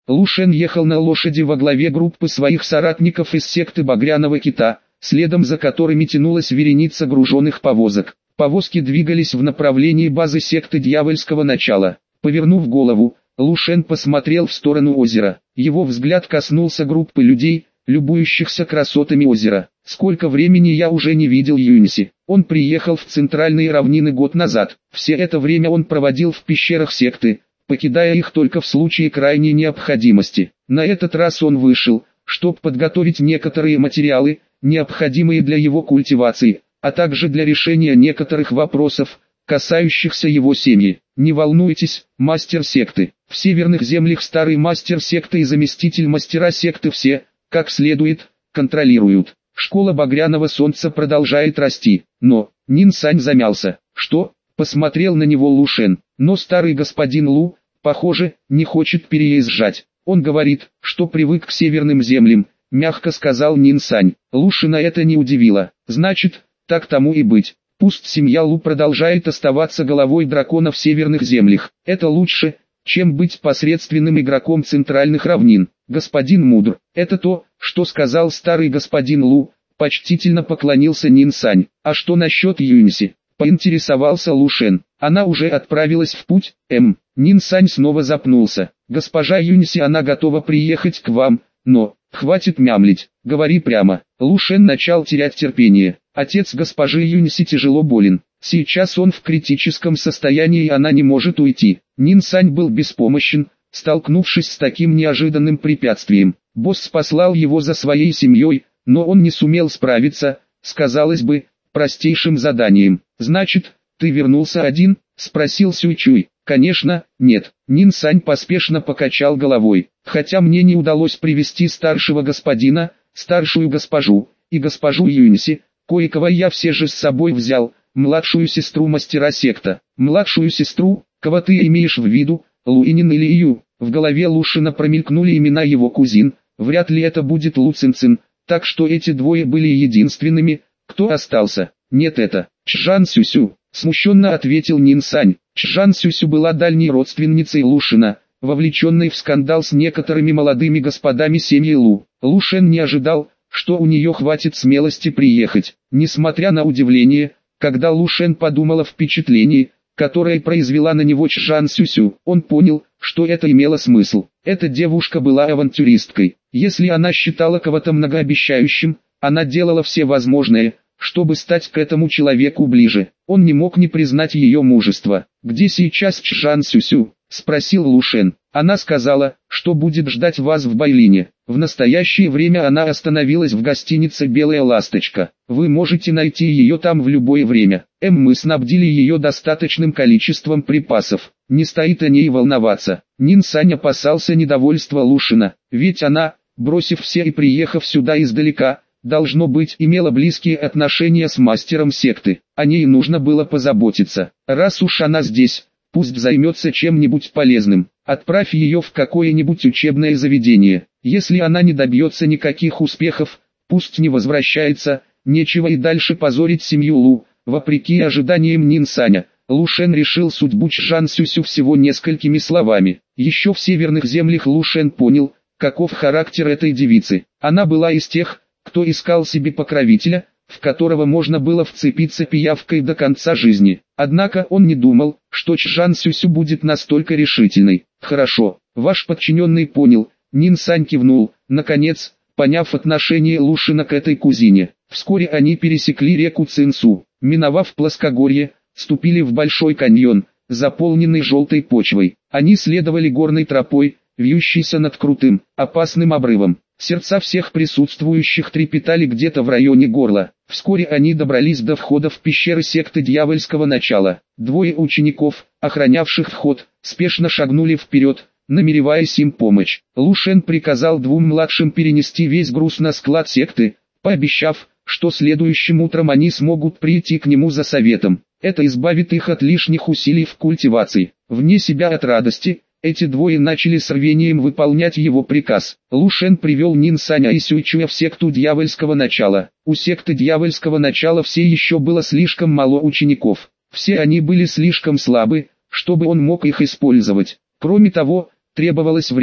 Лу Шен ехал на лошади во главе группы своих соратников из секты Багряного Кита, следом за которыми тянулась вереница груженных повозок. Повозки двигались в направлении базы секты Дьявольского Начала. Повернув голову, Лу Шен посмотрел в сторону озера. Его взгляд коснулся группы людей, любующихся красотами озера. Сколько времени я уже не видел Юньси. Он приехал в центральные равнины год назад. Все это время он проводил в пещерах секты, покидая их только в случае крайней необходимости. На этот раз он вышел, чтобы подготовить некоторые материалы, необходимые для его культивации, а также для решения некоторых вопросов, касающихся его семьи. Не волнуйтесь, мастер секты. В северных землях старый мастер секты и заместитель мастера секты все, как следует, контролируют. Школа Багряного Солнца продолжает расти, но Нин Сань замялся. Что? Посмотрел на него Лу Шен. Но старый господин Лу, похоже, не хочет переезжать. Он говорит, что привык к северным землям, мягко сказал Нин Сань. Лу Шена это не удивило. Значит, так тому и быть. Пусть семья Лу продолжает оставаться головой дракона в северных землях. Это лучше, чем быть посредственным игроком центральных равнин. Господин мудр. Это то, что сказал старый господин Лу, почтительно поклонился Нин Сань. А что насчет Юньси? Поинтересовался Лу Шен. Она уже отправилась в путь, Нин Сань снова запнулся. Госпожа Юньси, она готова приехать к вам, но, хватит мямлить, говори прямо. Лу Шен начал терять терпение. Отец госпожи Юньси тяжело болен. Сейчас он в критическом состоянии и она не может уйти. Нин Сань был беспомощен, столкнувшись с таким неожиданным препятствием. Босс послал его за своей семьей, но он не сумел справиться, с, казалось бы, простейшим заданием. «Значит, ты вернулся один?» – спросил Сюй Чуй. «Конечно, нет». Нин Сань поспешно покачал головой. «Хотя мне не удалось привести старшего господина, старшую госпожу и госпожу Юньси, кое-кого я все же с собой взял, младшую сестру мастера секта». «Младшую сестру? Кого ты имеешь в виду, Луинин или Ю?» В голове Лу Шена промелькнули имена его кузин. Вряд ли это будет Лу Цинцин, так что эти двое были единственными, кто остался. «Нет, это Чжан Сюсю», смущенно ответил Нин Сань. Чжан Сюсю была дальней родственницей Лу Шена, вовлеченной в скандал с некоторыми молодыми господами семьи Лу. Лу Шен не ожидал, что у нее хватит смелости приехать. Несмотря на удивление, когда Лу Шен подумал о впечатлении, которое произвела на него Чжан Сюсю, он понял, что это имело смысл. Эта девушка была авантюристкой. Если она считала кого-то многообещающим, она делала все возможное, чтобы стать к этому человеку ближе. Он не мог не признать ее мужество. «Где сейчас Чжан Сюсю?» – спросил Лу Шен. «Она сказала, что будет ждать вас в Байлине. В настоящее время она остановилась в гостинице «Белая ласточка». Вы можете найти ее там в любое время. Мы снабдили ее достаточным количеством припасов. Не стоит о ней волноваться». Нин Сань опасался недовольства Лу Шена, ведь она, бросив все и приехав сюда издалека, должно быть, имела близкие отношения с мастером секты. О ней нужно было позаботиться. Раз уж она здесь, пусть займется чем-нибудь полезным. Отправь ее в какое-нибудь учебное заведение. Если она не добьется никаких успехов, пусть не возвращается. Нечего и дальше позорить семью Лу. Вопреки ожиданиям Нин Саня, Лу Шен решил судьбу Чжан Сюсю всего несколькими словами. Еще в северных землях Лу Шен понял, каков характер этой девицы. Она была из тех, кто искал себе покровителя, в которого можно было вцепиться пиявкой до конца жизни. Однако он не думал, что Чжан Сюсю будет настолько решительной. «Хорошо, ваш подчиненный понял», — Нин Сань кивнул, наконец, поняв отношение Лу Шена к этой кузине. Вскоре они пересекли реку Цинсу, миновав плоскогорье, ступили в большой каньон, заполненный желтой почвой. Они следовали горной тропой, вьющейся над крутым, опасным обрывом. Сердца всех присутствующих трепетали где-то в районе горла. Вскоре они добрались до входа в пещеры секты Дьявольского Начала. Двое учеников, охранявших вход, спешно шагнули вперед, намереваясь им помочь. Лу Шен приказал двум младшим перенести весь груз на склад секты, пообещав, что следующим утром они смогут прийти к нему за советом. Это избавит их от лишних усилий в культивации. Вне себя от радости, эти двое начали с рвением выполнять его приказ. Лу Шен привел Нин Саня и Сюй Чуя в секту Дьявольского Начала. У секты Дьявольского Начала все еще было слишком мало учеников. Все они были слишком слабы, чтобы он мог их использовать. Кроме того, требовалось время,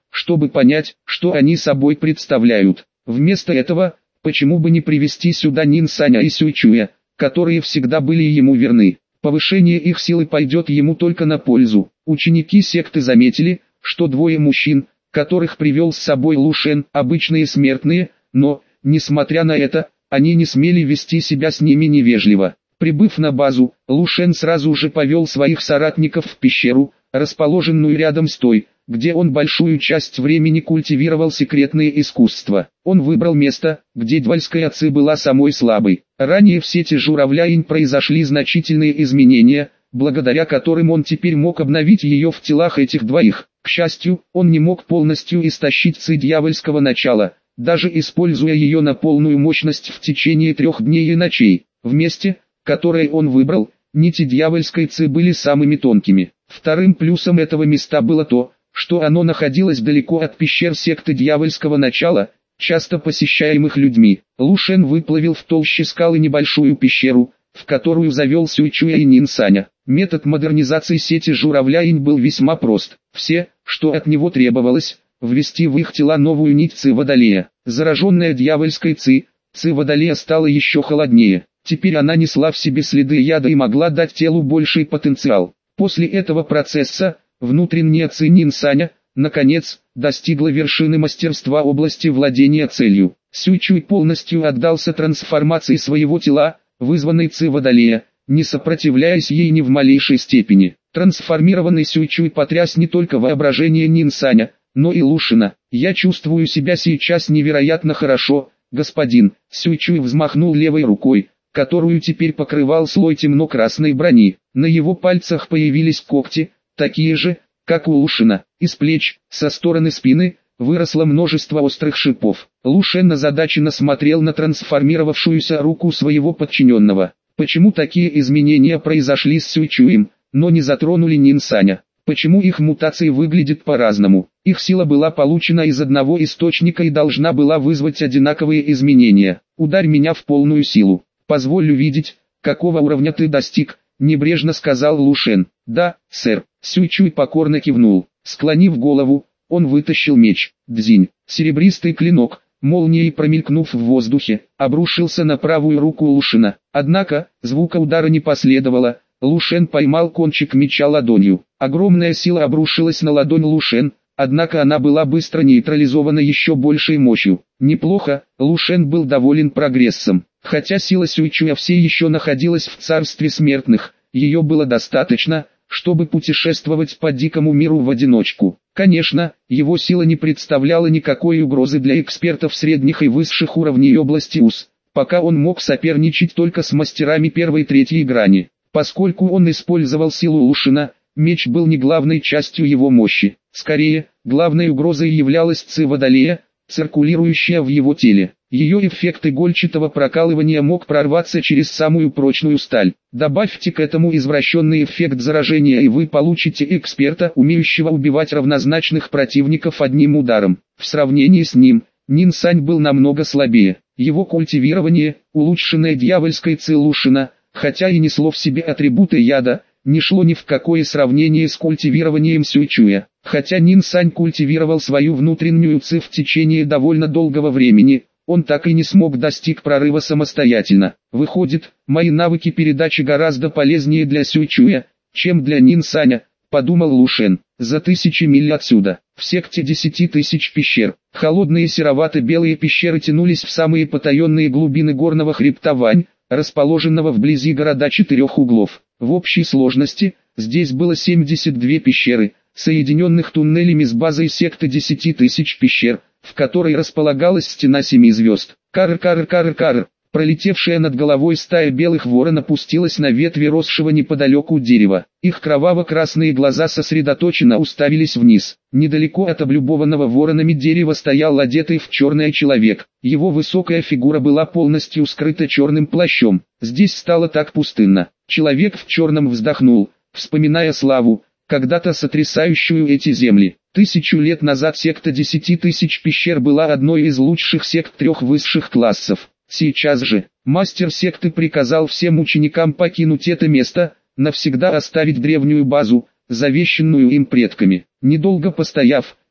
чтобы понять, что они собой представляют. Вместо этого, почему бы не привести сюда Нин Саня и Сюйчуя, которые всегда были ему верны. Повышение их силы пойдет ему только на пользу. Ученики секты заметили, что двое мужчин, которых привел с собой Лушен, обычные смертные, но, несмотря на это, они не смели вести себя с ними невежливо. Прибыв на базу, Лушен сразу же повел своих соратников в пещеру, расположенную рядом с той, где он большую часть времени культивировал секретные искусства. Он выбрал место, где дьявольская ци была самой слабой. Ранее в сети Журавляинь произошли значительные изменения, благодаря которым он теперь мог обновить ее в телах этих двоих. К счастью, он не мог полностью истощить ци дьявольского начала, даже используя ее на полную мощность в течение 3 дней и ночей. В месте, которое он выбрал, нити дьявольской ци были самыми тонкими. Вторым плюсом этого места было то, что оно находилось далеко от пещер секты дьявольского начала, часто посещаемых людьми. Лушен выплавил в толще скалы небольшую пещеру, в которую завел Сюйчуя и Нин Саня. Метод модернизации сети Журавляинь был весьма прост. Все, что от него требовалось, ввести в их тела новую нить ци Водолея. Зараженная дьявольской ци Водолея стала еще холоднее. Теперь она несла в себе следы яда и могла дать телу больший потенциал. После этого процесса, внутренняя ци Нин Саня, наконец, достигла вершины мастерства области владения целью. Сюйчуй полностью отдался трансформации своего тела, вызванной ци Водолея, не сопротивляясь ей ни в малейшей степени. Трансформированный Сюйчуй потряс не только воображение Нин Саня, но и Лушина. «Я чувствую себя сейчас невероятно хорошо, господин». Сюйчуй взмахнул левой рукой, которую теперь покрывал слой темно-красной брони. На его пальцах появились когти, такие же, как у Лушина. Из плеч, со стороны спины, выросло множество острых шипов. Лушен озадаченно смотрел на трансформировавшуюся руку своего подчиненного. Почему такие изменения произошли с Сюйчуем, но не затронули Нин Саня? Почему их мутации выглядят по-разному? Их сила была получена из одного источника и должна была вызвать одинаковые изменения. «Ударь меня в полную силу. Позволь увидеть, какого уровня ты достиг», — небрежно сказал Лушен. «Да, сэр». Сюйчуй покорно кивнул. Склонив голову, он вытащил меч. Дзинь. Серебристый клинок, молнией промелькнув в воздухе, обрушился на правую руку Лушена. Однако, звука удара не последовало. Лушен поймал кончик меча ладонью. Огромная сила обрушилась на ладонь Лушен, однако она была быстро нейтрализована еще большей мощью. Неплохо, Лушен был доволен прогрессом. Хотя сила Сюйчуя все еще находилась в царстве смертных, ее было достаточно, чтобы путешествовать по дикому миру в одиночку. Конечно, его сила не представляла никакой угрозы для экспертов средних и высших уровней области УС, пока он мог соперничать только с мастерами первой и третьей грани. Поскольку он использовал силу Лушина, меч был не главной частью его мощи. Скорее, главной угрозой являлась ци Водолея, циркулирующая в его теле. Ее эффект игольчатого прокалывания мог прорваться через самую прочную сталь. Добавьте к этому извращенный эффект заражения и вы получите эксперта, умеющего убивать равнозначных противников одним ударом. В сравнении с ним, Нин Сань был намного слабее. Его культивирование, улучшенное дьявольской ци Лушина, хотя и несло в себе атрибуты яда, не шло ни в какое сравнение с культивированием Сюйчуя. Хотя Нин Сань культивировал свою внутреннюю ци в течение довольно долгого времени, он так и не смог достичь прорыва самостоятельно. Выходит, мои навыки передачи гораздо полезнее для Сюйчуя, чем для Нин Саня, подумал Лушен. За 1000 миль отсюда, в секте 10 тысяч пещер, холодные серовато-белые пещеры тянулись в самые потаенные глубины горного хребта Вань, расположенного вблизи города 4 углов. В общей сложности, здесь было 72 пещеры, соединенных туннелями с базой секты 10 тысяч пещер, в которой располагалась стена 7 звезд. Карр-карр-карр-карр. Пролетевшая над головой стая белых ворон опустилась на ветви росшего неподалеку дерева. Их кроваво-красные глаза сосредоточенно уставились вниз. Недалеко от облюбованного воронами дерева стоял одетый в черное человек. Его высокая фигура была полностью скрыта черным плащом. Здесь стало так пустынно. Человек в черном вздохнул, вспоминая славу, когда-то сотрясающую эти земли. 1000 лет назад секта 10 тысяч пещер была одной из лучших сект 3 высших классов. Сейчас же, мастер секты приказал всем ученикам покинуть это место, навсегда оставить древнюю базу, завещанную им предками. Недолго постояв,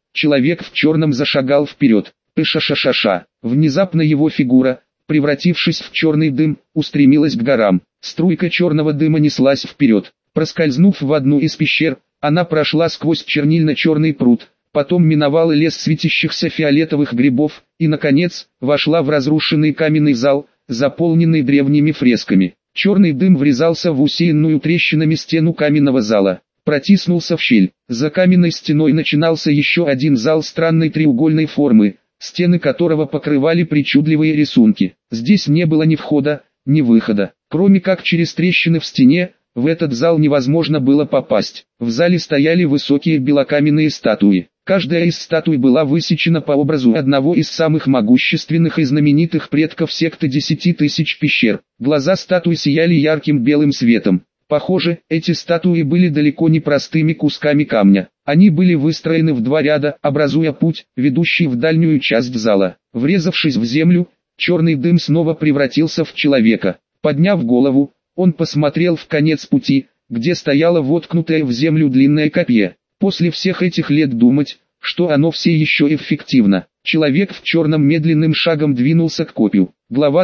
Человек в черном зашагал вперед. Пыша-ша-ша-ша. Внезапно его фигура, превратившись в черный дым, устремилась к горам. Струйка черного дыма неслась вперед. Проскользнув в одну из пещер, она прошла сквозь чернильно-черный пруд, потом миновала лес светящихся фиолетовых грибов и, наконец, вошла в разрушенный каменный зал, заполненный древними фресками. Черный дым врезался в усеянную трещинами стену каменного зала, протиснулся в щель. За каменной стеной начинался еще один зал странной треугольной формы, стены которого покрывали причудливые рисунки. Здесь не было ни входа, ни выхода, кроме как через трещины в стене. В этот зал невозможно было попасть. В зале стояли высокие белокаменные статуи. Каждая из статуй была высечена по образу одного из самых могущественных и знаменитых предков секты 10 тысяч пещер. Глаза статуй сияли ярким белым светом. Похоже, эти статуи были далеко не простыми кусками камня. Они были выстроены в два ряда, образуя путь, ведущий в дальнюю часть зала. Врезавшись в землю, черный дым снова превратился в человека. Подняв голову, он посмотрел в конец пути, где стояло воткнутое в землю длинное копье. После всех этих лет думать, что оно все еще эффективно. Человек в черном медленным шагом двинулся к копью. Глава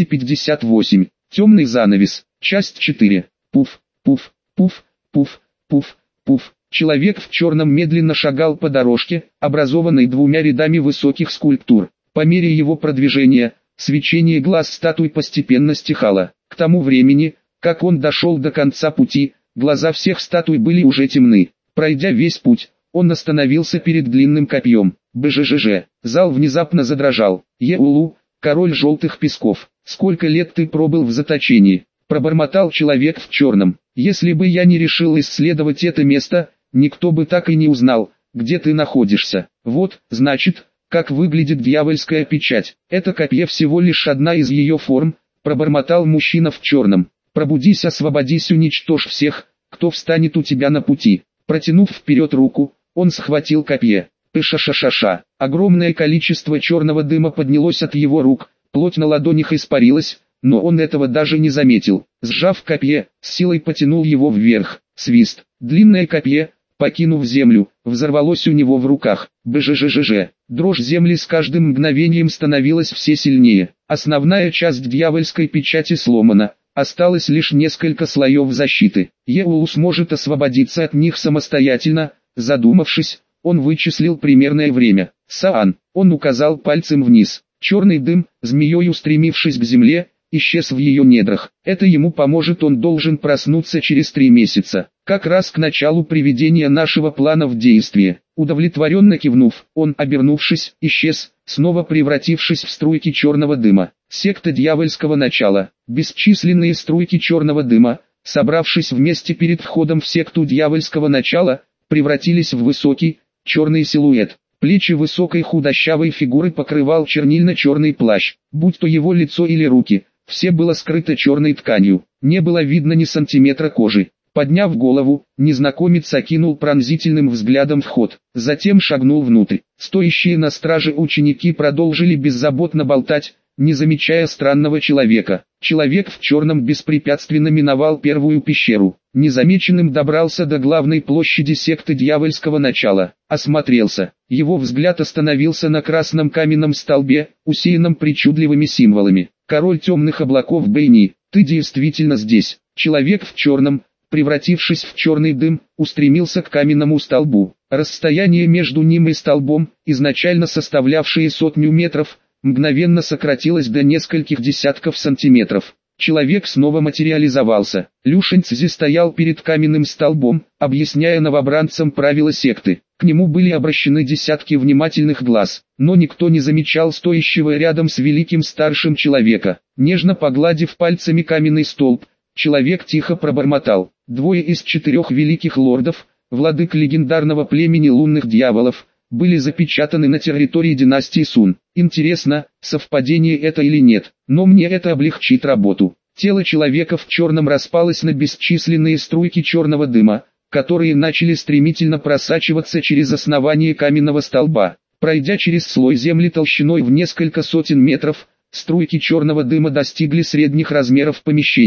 258. Темный занавес. Часть 4. Пуф, пуф, пуф, пуф, пуф, пуф. Человек в черном медленно шагал по дорожке, образованной двумя рядами высоких скульптур. По мере его продвижения, свечение глаз статуй постепенно стихало. К тому времени, как он дошел до конца пути, глаза всех статуй были уже темны. Пройдя весь путь, он остановился перед длинным копьем. БЖЖЖ. Зал внезапно задрожал. Еулу, король желтых песков, сколько лет ты пробыл в заточении? Пробормотал человек в черном. Если бы я не решил исследовать это место, никто бы так и не узнал, где ты находишься. Вот, значит, как выглядит дьявольская печать. Это копье всего лишь одна из ее форм, пробормотал мужчина в черном. Пробудись, освободись, уничтожь всех, кто встанет у тебя на пути. Протянув вперед руку, он схватил копье. Пыша-ша-ша-ша. Огромное количество черного дыма поднялось от его рук, плоть на ладонях испарилась, но он этого даже не заметил. Сжав копье, с силой потянул его вверх. Свист. Длинное копье, покинув землю, взорвалось у него в руках. БЖЖЖЖ. Дрожь земли с каждым мгновением становилась все сильнее. Основная часть дьявольской печати сломана. Осталось лишь несколько слоев защиты. Еулу сможет освободиться от них самостоятельно. Задумавшись, он вычислил примерное время. Саан. Он указал пальцем вниз. Черный дым, змеей устремившись к земле, исчез в ее недрах. Это ему поможет, он должен проснуться через 3 месяца. Как раз к началу приведения нашего плана в действие. Удовлетворенно кивнув, он, обернувшись, исчез, снова превратившись в струйки черного дыма. Секта дьявольского начала. Бесчисленные струйки черного дыма, собравшись вместе перед входом в секту дьявольского начала, превратились в высокий, черный силуэт. Плечи высокой худощавой фигуры покрывал чернильно-черный плащ, будь то его лицо или руки, все было скрыто черной тканью, не было видно ни сантиметра кожи. Подняв голову, незнакомец окинул пронзительным взглядом вход, затем шагнул внутрь. Стоящие на страже ученики продолжили беззаботно болтать, не замечая странного человека. Человек в черном беспрепятственно миновал первую пещеру, незамеченным добрался до главной площади секты дьявольского начала, осмотрелся. Его взгляд остановился на красном каменном столбе, усеянном причудливыми символами. Король темных облаков Бэйни, ты действительно здесь. Человек в черном, превратившись в черный дым, устремился к каменному столбу. Расстояние между ним и столбом, изначально составлявшее 100 метров, мгновенно сократилось до нескольких десятков сантиметров. Человек снова материализовался. Люшень Цзи стоял перед каменным столбом, объясняя новобранцам правила секты. К нему были обращены десятки внимательных глаз, но никто не замечал стоящего рядом с великим старшим человека. Нежно погладив пальцами каменный столб, человек тихо пробормотал: «Двое из 4 великих лордов, владык легендарного племени лунных дьяволов, были запечатаны на территории династии Сун. Интересно, совпадение это или нет, но мне это облегчит работу». Тело человека в черном распалось на бесчисленные струйки черного дыма, которые начали стремительно просачиваться через основание каменного столба. Пройдя через слой земли толщиной в несколько сотен метров, струйки черного дыма достигли средних размеров помещения.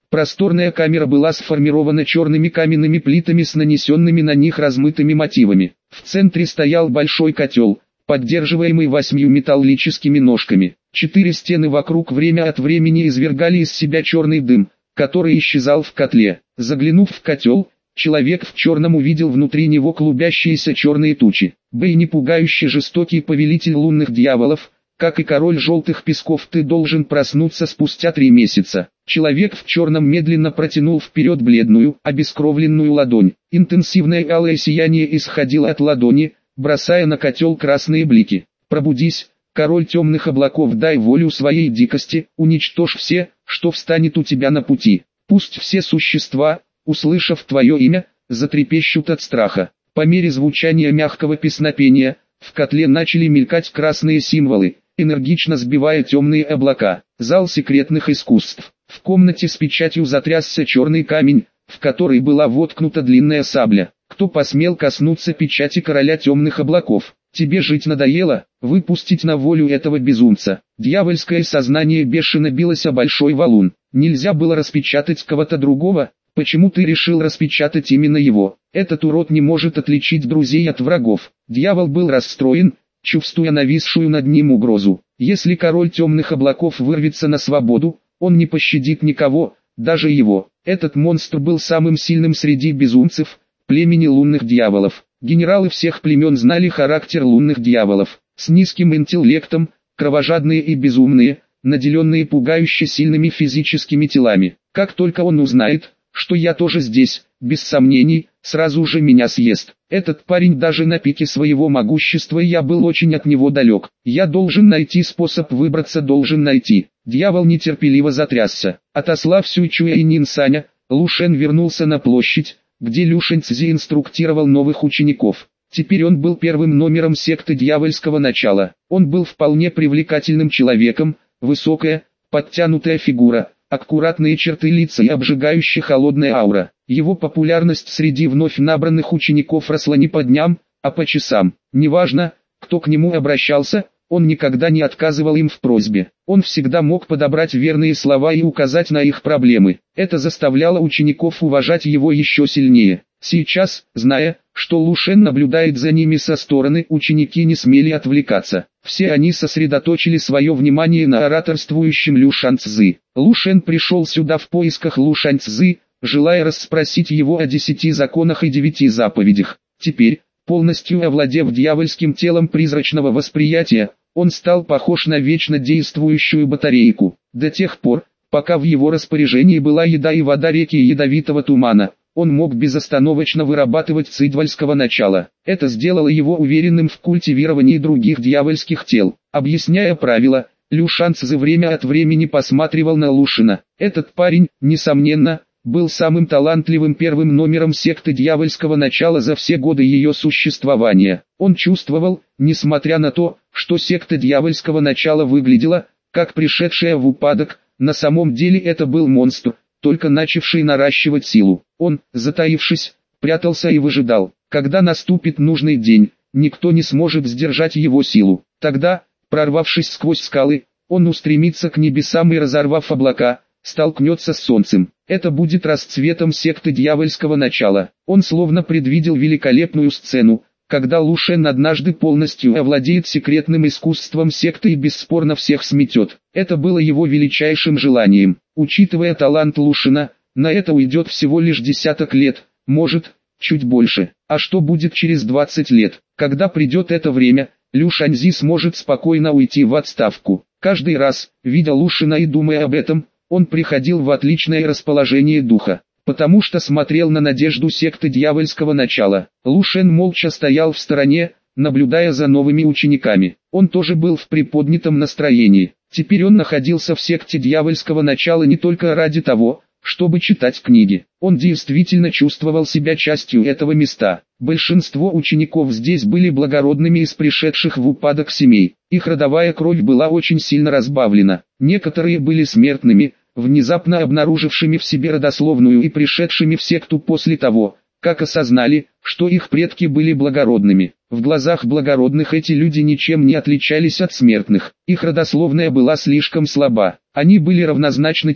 Просторная камера была сформирована черными каменными плитами с нанесенными на них размытыми мотивами. В центре стоял большой котел, поддерживаемый 8 металлическими ножками. 4 стены вокруг время от времени извергали из себя черный дым, который исчезал в котле. Заглянув в котел, человек в черном увидел внутри него клубящиеся черные тучи. Бэйни, пугающий жестокий повелитель лунных дьяволов, как и король желтых песков, ты должен проснуться спустя 3 месяца. Человек в черном медленно протянул вперед бледную, обескровленную ладонь. Интенсивное алое сияние исходило от ладони, бросая на котел красные блики. Пробудись, король темных облаков, дай волю своей дикости, уничтожь все, что встанет у тебя на пути. Пусть все существа, услышав твое имя, затрепещут от страха. По мере звучания мягкого песнопения, в котле начали мелькать красные символы, энергично сбивая темные облака. Зал секретных искусств. В комнате с печатью затрясся черный камень, в который была воткнута длинная сабля. Кто посмел коснуться печати короля темных облаков? Тебе жить надоело? Выпустить на волю этого безумца. Дьявольское сознание бешено билось о большой валун. Нельзя было распечатать кого-то другого? Почему ты решил распечатать именно его? Этот урод не может отличить друзей от врагов. Дьявол был расстроен, чувствуя нависшую над ним угрозу. Если король темных облаков вырвется на свободу, он не пощадит никого, даже его. Этот монстр был самым сильным среди безумцев, племени лунных дьяволов. Генералы всех племен знали характер лунных дьяволов. С низким интеллектом, кровожадные и безумные, наделенные пугающе сильными физическими телами. Как только он узнает, что я тоже здесь, без сомнений, сразу же меня съест. Этот парень даже на пике своего могущества, и я был очень от него далек. Я должен найти способ выбраться, должен найти. Дьявол нетерпеливо затрясся. Отослав Сюйчуя и Нинсаня, Лу Шен вернулся на площадь, где Лю Шэньцзи инструктировал новых учеников. Теперь он был первым номером секты дьявольского начала. Он был вполне привлекательным человеком, высокая, подтянутая фигура, аккуратные черты лица и обжигающая холодная аура. Его популярность среди вновь набранных учеников росла не по дням, а по часам. Неважно, кто к нему обращался, он никогда не отказывал им в просьбе. Он всегда мог подобрать верные слова и указать на их проблемы. Это заставляло учеников уважать его еще сильнее. Сейчас, зная, что Лу Шен наблюдает за ними со стороны, ученики не смели отвлекаться. Все они сосредоточили свое внимание на ораторствующем Лю Шаньцзы. Лу Шен пришел сюда в поисках Лу Шаньцзы, желая расспросить его о 10 законах и 9 заповедях. Теперь, полностью овладев дьявольским телом призрачного восприятия, он стал похож на вечно действующую батарейку. До тех пор, пока в его распоряжении была еда и вода реки ядовитого тумана, он мог безостановочно вырабатывать цидвальского начала. Это сделало его уверенным в культивировании других дьявольских тел. Объясняя правила, Лю Шаньцзи время от времени посматривал на Лушина. Этот парень, несомненно, был самым талантливым первым номером секты дьявольского начала за все годы ее существования. Он чувствовал, несмотря на то, что секта дьявольского начала выглядела, как пришедшая в упадок, на самом деле это был монстр, только начавший наращивать силу. Он, затаившись, прятался и выжидал, когда наступит нужный день, никто не сможет сдержать его силу. Тогда, прорвавшись сквозь скалы, он устремится к небесам и, разорвав облака, столкнется с солнцем. Это будет расцветом секты дьявольского начала. Он словно предвидел великолепную сцену, когда Лу Шен однажды полностью овладеет секретным искусством секты и бесспорно всех сметет. Это было его величайшим желанием. Учитывая талант Лушина, на это уйдет всего лишь десяток лет, может, чуть больше. А что будет через 20 лет? Когда придет это время, Лю Шаньцзи сможет спокойно уйти в отставку. Каждый раз, видя Лушина и думая об этом, он приходил в отличное расположение духа, потому что смотрел на надежду секты дьявольского начала. Лу Шен молча стоял в стороне, наблюдая за новыми учениками. Он тоже был в приподнятом настроении. Теперь он находился в секте дьявольского начала не только ради того, чтобы читать книги. Он действительно чувствовал себя частью этого места. Большинство учеников здесь были благородными из пришедших в упадок семей. Их родовая кровь была очень сильно разбавлена. Некоторые были смертными, внезапно обнаружившими в себе родословную и пришедшими в секту после того, как осознали, что их предки были благородными. В глазах благородных эти люди ничем не отличались от смертных. Их родословная была слишком слаба. Они были равнозначны тем,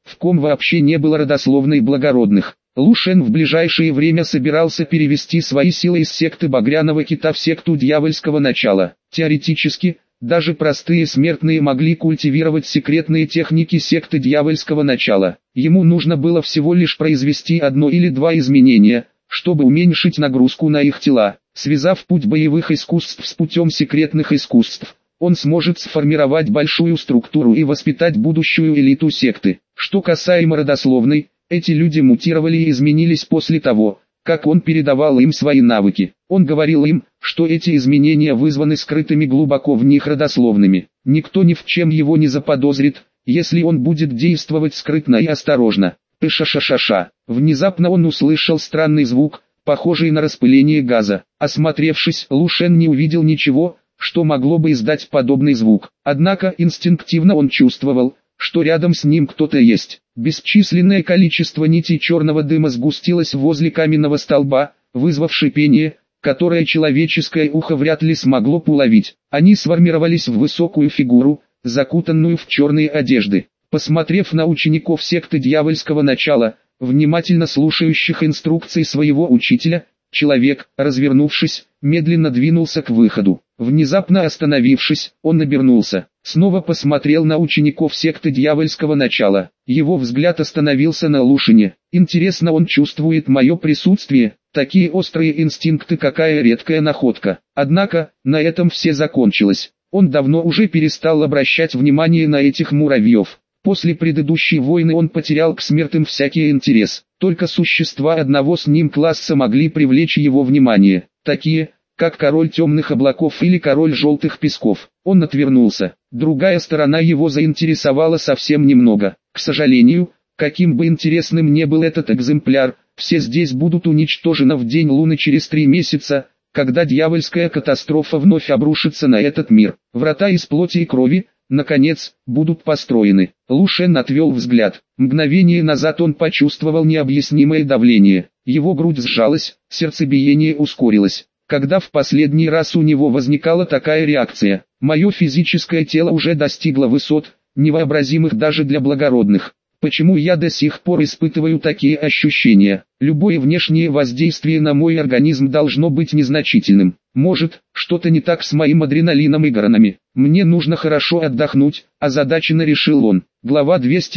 в ком вообще не было родословной благородных. Лу Шен в ближайшее время собирался перевести свои силы из секты Багряного Кита в секту дьявольского начала. Теоретически, даже простые смертные могли культивировать секретные техники секты дьявольского начала. Ему нужно было всего лишь произвести одно или два изменения, чтобы уменьшить нагрузку на их тела. Связав путь боевых искусств с путем секретных искусств, он сможет сформировать большую структуру и воспитать будущую элиту секты. Что касаемо родословной, эти люди мутировали и изменились после того, как он передавал им свои навыки. Он говорил им, что эти изменения вызваны скрытыми глубоко в них родословными. Никто ни в чем его не заподозрит, если он будет действовать скрытно и осторожно. Пыша-ша-ша-ша. Внезапно он услышал странный звук, похожий на распыление газа. Осмотревшись, Лу Шен не увидел ничего, что могло бы издать подобный звук. Однако инстинктивно он чувствовал, что рядом с ним кто-то есть. Бесчисленное количество нитей черного дыма сгустилось возле каменного столба, вызвав шипение, которое человеческое ухо вряд ли смогло бы уловить. Они сформировались в высокую фигуру, закутанную в черные одежды. Посмотрев на учеников секты дьявольского начала, внимательно слушающих инструкции своего учителя, человек, развернувшись, медленно двинулся к выходу. Внезапно остановившись, он обернулся. Снова посмотрел на учеников секты дьявольского начала. Его взгляд остановился на Лу Шене. Интересно, он чувствует мое присутствие? Такие острые инстинкты, какая редкая находка. Однако, на этом все закончилось. Он давно уже перестал обращать внимание на этих муравьев. После предыдущей войны он потерял к смертным всякий интерес. Только существа одного с ним класса могли привлечь его внимание. Такие, как король темных облаков или король желтых песков. Он отвернулся. Другая сторона его заинтересовала совсем немного. К сожалению, каким бы интересным ни был этот экземпляр, все здесь будут уничтожены в день Луны через 3 месяца, когда дьявольская катастрофа вновь обрушится на этот мир. Врата из плоти и крови, наконец, будут построены. Лу Шен отвел взгляд. Мгновение назад он почувствовал необъяснимое давление. Его грудь сжалась, сердцебиение ускорилось. Когда в последний раз у него возникала такая реакция? Мое физическое тело уже достигло высот, невообразимых даже для благородных. Почему я до сих пор испытываю такие ощущения? Любое внешнее воздействие на мой организм должно быть незначительным. Может, что-то не так с моим адреналином и гормонами. Мне нужно хорошо отдохнуть, озадаченно решил он. Глава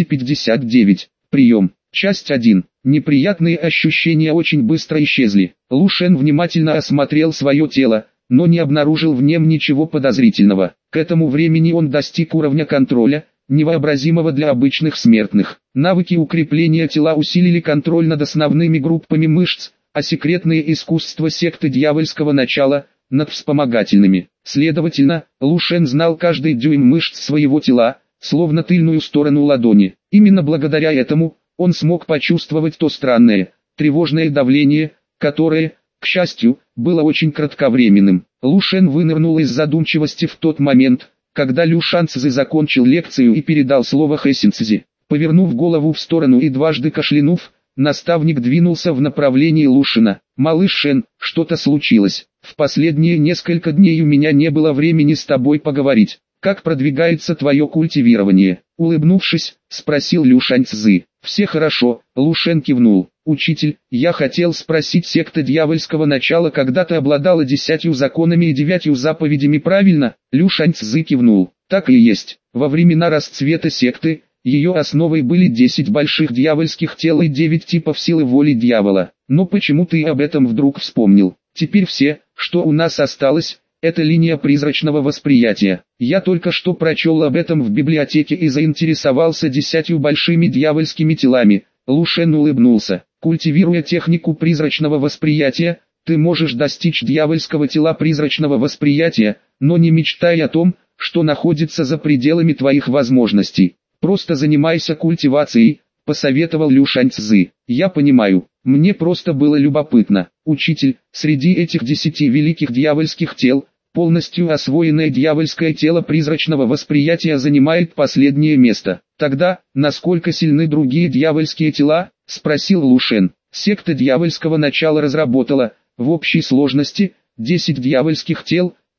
259. Прием. Часть 1. Неприятные ощущения очень быстро исчезли. Лу Шен внимательно осмотрел свое тело, но не обнаружил в нем ничего подозрительного. К этому времени он достиг уровня контроля, невообразимого для обычных смертных. Навыки укрепления тела усилили контроль над основными группами мышц, а секретные искусства секты дьявольского начала – над вспомогательными. Следовательно, Лу Шен знал каждый дюйм мышц своего тела, словно тыльную сторону ладони. Именно благодаря этому, он смог почувствовать то странное, тревожное давление, которое, к счастью, было очень кратковременным. Лу Шен вынырнул из задумчивости в тот момент, когда Лю Шанцзи закончил лекцию и передал слово Хэ Синцзи. Повернув голову в сторону и дважды кашлянув, наставник двинулся в направлении Лу Шена. «Малыш Шен, что-то случилось. В последние несколько дней у меня не было времени с тобой поговорить. Как продвигается твое культивирование?» Улыбнувшись, спросил Лю Шанцзи. «Все хорошо», Лу Шен кивнул. «Учитель, я хотел спросить, секта дьявольского начала когда-то обладала 10 законами и 9 заповедями, правильно?» Лю Шанцзи кивнул. «Так и есть. Во времена расцвета секты, ее основой были 10 больших дьявольских тел и 9 типов силы воли дьявола. Но почему ты об этом вдруг вспомнил? Теперь все, что у нас осталось, это линия призрачного восприятия. Я только что прочел об этом в библиотеке и заинтересовался 10 большими дьявольскими телами». Лу Шен улыбнулся. «Культивируя технику призрачного восприятия, ты можешь достичь дьявольского тела призрачного восприятия, но не мечтай о том, что находится за пределами твоих возможностей. Просто занимайся культивацией», — посоветовал Лю Шанцзи. «Я понимаю, мне просто было любопытно. Учитель, среди этих 10 великих дьявольских тел, полностью освоенное дьявольское тело призрачного восприятия занимает последнее место. Тогда, насколько сильны другие дьявольские тела?» — спросил Лу Шен. «Секта дьявольского начала разработала, в общей сложности, 10 дьявольских тел,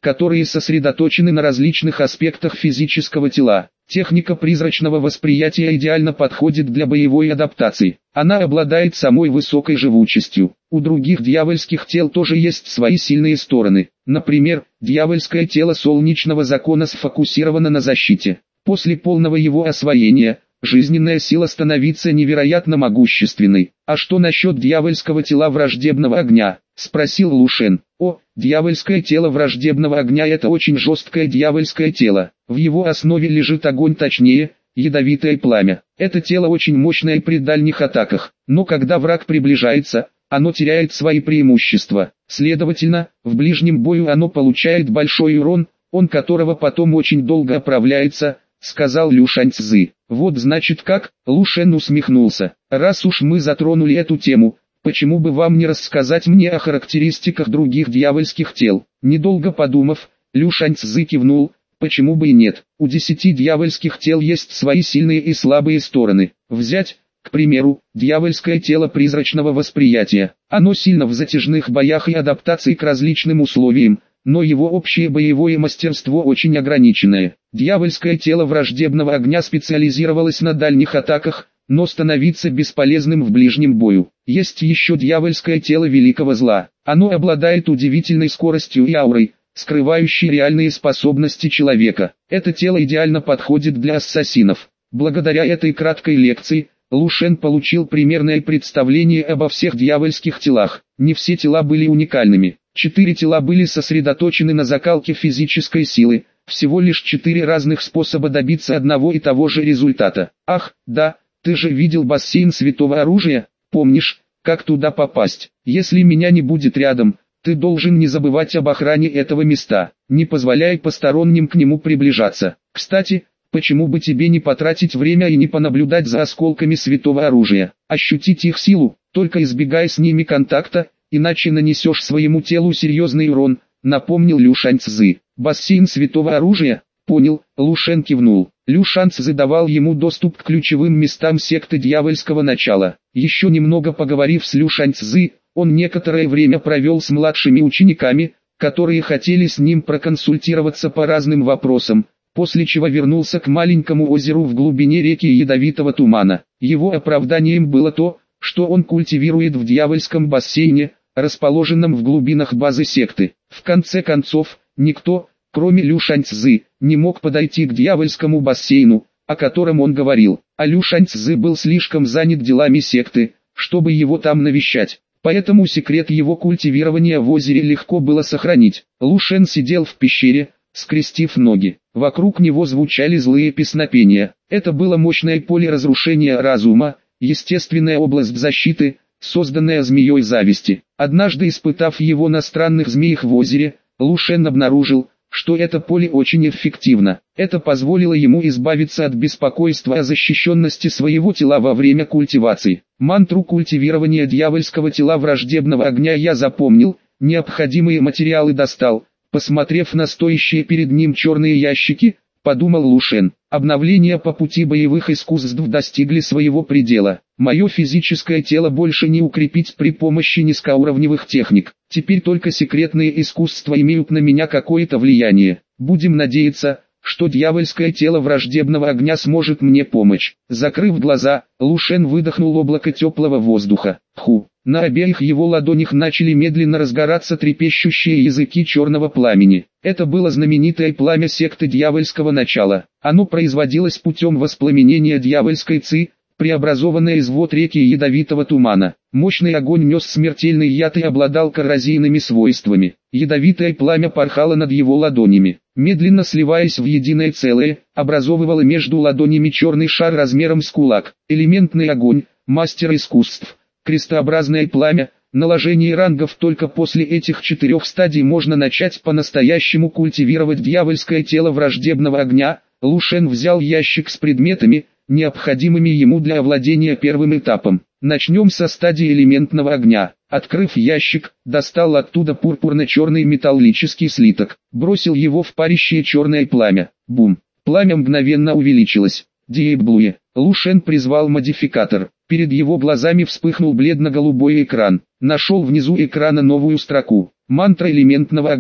которые сосредоточены на различных аспектах физического тела. Техника призрачного восприятия идеально подходит для боевой адаптации. Она обладает самой высокой живучестью. У других дьявольских тел тоже есть свои сильные стороны. Например, дьявольское тело солнечного закона сфокусировано на защите. После полного его освоения, жизненная сила становится невероятно могущественной. «А что насчет дьявольского тела враждебного огня?» – спросил Лушен. «О, дьявольское тело враждебного огня – это очень жесткое дьявольское тело. В его основе лежит огонь, точнее, ядовитое пламя. Это тело очень мощное при дальних атаках, но когда враг приближается, оно теряет свои преимущества. Следовательно, в ближнем бою оно получает большой урон, он которого потом очень долго оправляется», — сказал Лю Шаньцзы. «Вот значит как», — Лу Шен усмехнулся. «Раз уж мы затронули эту тему, почему бы вам не рассказать мне о характеристиках других дьявольских тел?» Недолго подумав, Лю Шаньцзы кивнул. «Почему бы и нет? У 10 дьявольских тел есть свои сильные и слабые стороны. Взять, к примеру, дьявольское тело призрачного восприятия. Оно сильно в затяжных боях и адаптации к различным условиям, но его общее боевое мастерство очень ограниченное. Дьявольское тело враждебного огня специализировалось на дальних атаках, но становится бесполезным в ближнем бою. Есть еще дьявольское тело великого зла. Оно обладает удивительной скоростью и аурой, скрывающей реальные способности человека. Это тело идеально подходит для ассасинов. Благодаря этой краткой лекции, Лу Шен получил примерное представление обо всех дьявольских телах. Не все тела были уникальными. 4 тела были сосредоточены на закалке физической силы, всего лишь 4 разных способа добиться одного и того же результата. Ах, да, ты же видел бассейн святого оружия, помнишь, как туда попасть? Если меня не будет рядом, ты должен не забывать об охране этого места, не позволяй посторонним к нему приближаться. Кстати, почему бы тебе не потратить время и не понаблюдать за осколками святого оружия, ощутить их силу, только избегай с ними контакта, иначе нанесешь своему телу серьезный урон, напомнил Лю Шаньцзы. Бассейн святого оружия? Понял, Лу Шен кивнул. Лю Шаньцзы давал ему доступ к ключевым местам секты дьявольского начала. Еще немного поговорив с Лю Шаньцзы, он некоторое время провел с младшими учениками, которые хотели с ним проконсультироваться по разным вопросам, после чего вернулся к маленькому озеру в глубине реки ядовитого тумана. Его оправданием было то, что он культивирует в дьявольском бассейне, расположенном в глубинах базы секты. В конце концов, никто, кроме Лю Шаньцзы, не мог подойти к дьявольскому бассейну, о котором он говорил, а Лю Шаньцзы был слишком занят делами секты, чтобы его там навещать. Поэтому секрет его культивирования в озере легко было сохранить. Лу Шен сидел в пещере, скрестив ноги. Вокруг него звучали злые песнопения. Это было мощное поле разрушения разума, естественная область защиты, созданная змеей зависти. Однажды испытав его на странных змеях в озере, Лу Шен обнаружил, что это поле очень эффективно. Это позволило ему избавиться от беспокойства о защищенности своего тела во время культивации. Мантру культивирования дьявольского тела враждебного огня я запомнил, необходимые материалы достал. Посмотрев на стоящие перед ним черные ящики, подумал Лу Шен. Обновления по пути боевых искусств достигли своего предела. Мое физическое тело больше не укрепить при помощи низкоуровневых техник. Теперь только секретные искусства имеют на меня какое-то влияние. Будем надеяться, что дьявольское тело враждебного огня сможет мне помочь. Закрыв глаза, Лу Шен выдохнул облако теплого воздуха. Ху! На обеих его ладонях начали медленно разгораться трепещущие языки черного пламени. Это было знаменитое пламя секты дьявольского начала. Оно производилось путем воспламенения дьявольской ци, преобразованной из вод реки ядовитого тумана. Мощный огонь нес смертельный яд и обладал коррозийными свойствами. Ядовитое пламя порхало над его ладонями, медленно сливаясь в единое целое, образовывало между ладонями черный шар размером с кулак. Элементный огонь, мастер искусств, крестообразное пламя, наложение рангов. Только после этих 4 стадий можно начать по-настоящему культивировать дьявольское тело враждебного огня. Лу Шен взял ящик с предметами, необходимыми ему для овладения первым этапом. Начнем со стадии элементного огня. Открыв ящик, достал оттуда пурпурно-черный металлический слиток, бросил его в парящее черное пламя. Бум! Пламя мгновенно увеличилось. Диэблуе. Лу Шен призвал модификатор. Перед его глазами вспыхнул бледно-голубой экран. Нашел внизу экрана новую строку. Мантра элементного огня.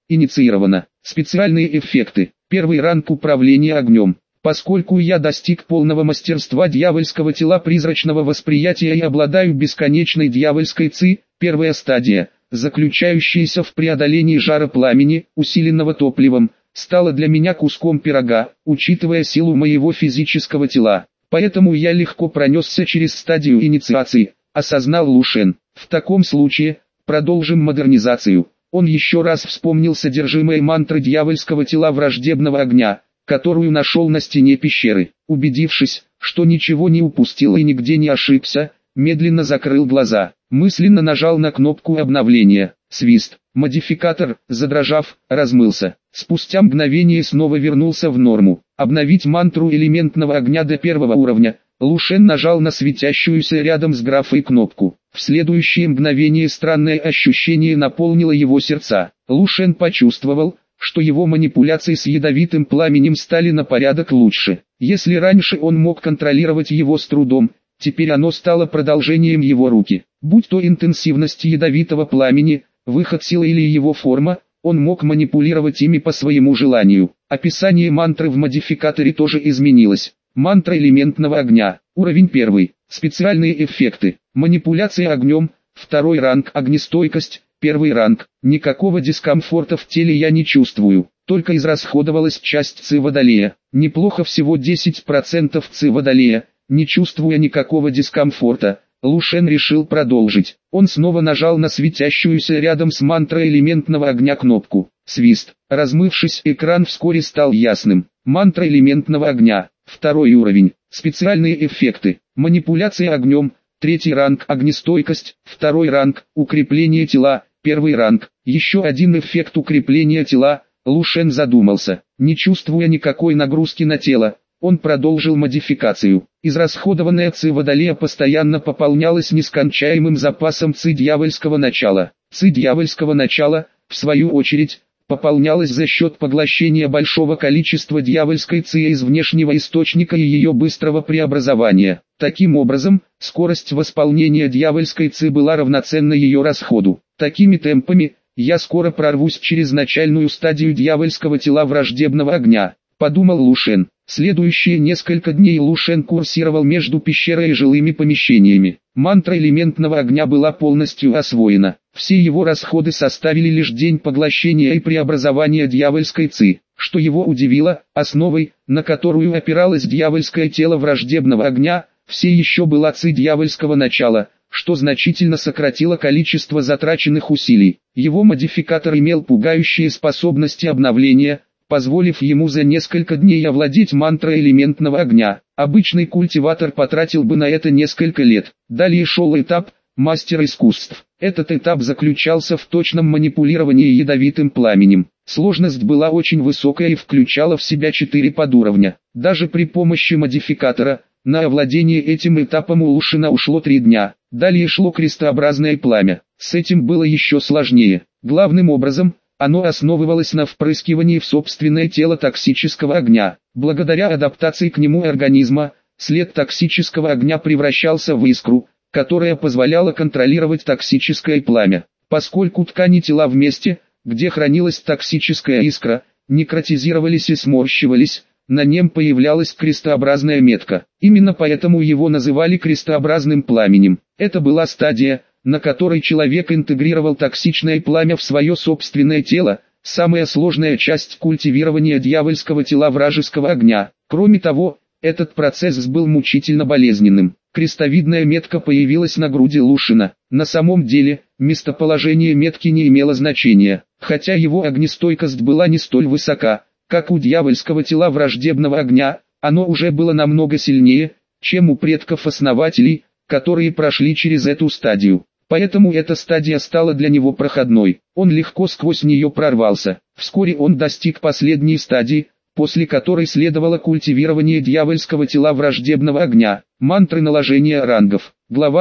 Инициировано. Специальные эффекты. Первый ранг управления огнем. Поскольку я достиг полного мастерства дьявольского тела призрачного восприятия и обладаю бесконечной дьявольской ци, первая стадия, заключающаяся в преодолении жара пламени, усиленного топливом, стала для меня куском пирога, учитывая силу моего физического тела. Поэтому я легко пронесся через стадию инициации, осознал Лу Шен. В таком случае, продолжим модернизацию. Он еще раз вспомнил содержимое мантры дьявольского тела враждебного огня, которую нашел на стене пещеры. Убедившись, что ничего не упустил и нигде не ошибся, медленно закрыл глаза. Мысленно нажал на кнопку обновления. Свист. Модификатор, задрожав, размылся. Спустя мгновение снова вернулся в норму. Обновить мантру элементного огня до первого уровня. Лу Шен нажал на светящуюся рядом с графой кнопку. В следующее мгновение странное ощущение наполнило его сердца. Лу Шен почувствовал, что его манипуляции с ядовитым пламенем стали на порядок лучше. Если раньше он мог контролировать его с трудом, теперь оно стало продолжением его руки. Будь то интенсивность ядовитого пламени, выход силы или его форма, он мог манипулировать ими по своему желанию. Описание мантры в модификаторе тоже изменилось. Мантра элементного огня. Уровень 1. Специальные эффекты. Манипуляция огнем. Второй ранг. Огнестойкость. Первый ранг. Никакого дискомфорта в теле я не чувствую. Только израсходовалась часть ци водолея. Неплохо, всего 10% ци водолея. Не чувствуя никакого дискомфорта, Лу Шен решил продолжить. Он снова нажал на светящуюся рядом с мантрой элементного огня кнопку. Свист. Размывшись, экран вскоре стал ясным. Мантра элементного огня. Второй уровень. Специальные эффекты. Манипуляция огнем. Третий ранг. Огнестойкость. Второй ранг. Укрепление тела. Первый ранг. Еще один эффект укрепления тела. Лу Шен задумался. Не чувствуя никакой нагрузки на тело, он продолжил модификацию. Израсходованная ци водолея постоянно пополнялась нескончаемым запасом ци дьявольского начала. Ци дьявольского начала, в свою очередь, пополнялась за счет поглощения большого количества дьявольской ци из внешнего источника и ее быстрого преобразования. Таким образом, скорость восполнения дьявольской ци была равноценна ее расходу. Такими темпами, я скоро прорвусь через начальную стадию дьявольского тела враждебного огня, подумал Лу Шен. Следующие несколько дней Лу Шен курсировал между пещерой и жилыми помещениями. Мантра элементного огня была полностью освоена. Все его расходы составили лишь день поглощения и преобразования дьявольской ци. Что его удивило, основой, на которую опиралось дьявольское тело враждебного огня, все еще была ци дьявольского начала, что значительно сократило количество затраченных усилий. Его модификатор имел пугающие способности обновления, позволив ему за несколько дней овладеть мантрой элементного огня. Обычный культиватор потратил бы на это несколько лет. Далее шел этап «Мастер искусств». Этот этап заключался в точном манипулировании ядовитым пламенем. Сложность была очень высокая и включала в себя 4 подуровня. Даже при помощи модификатора, на овладение этим этапом у Лу Шена ушло 3 дня. Далее шло крестообразное пламя. С этим было еще сложнее. Главным образом, оно основывалось на впрыскивании в собственное тело токсического огня. Благодаря адаптации к нему организма, след токсического огня превращался в искру, которая позволяла контролировать токсическое пламя. Поскольку ткани тела в месте, где хранилась токсическая искра, некротизировались и сморщивались, на нем появлялась крестообразная метка. Именно поэтому его называли крестообразным пламенем. Это была стадия, на которой человек интегрировал токсичное пламя в свое собственное тело, самая сложная часть культивирования дьявольского тела вражеского огня. Кроме того, этот процесс был мучительно болезненным. Крестовидная метка появилась на груди Лу Шена. На самом деле, местоположение метки не имело значения, хотя его огнестойкость была не столь высока, как у дьявольского тела враждебного огня, оно уже было намного сильнее, чем у предков-основателей, которые прошли через эту стадию. Поэтому эта стадия стала для него проходной. Он легко сквозь нее прорвался. Вскоре он достиг последней стадии, после которой следовало культивирование дьявольского тела враждебного огня. Мантры наложения рангов. Глава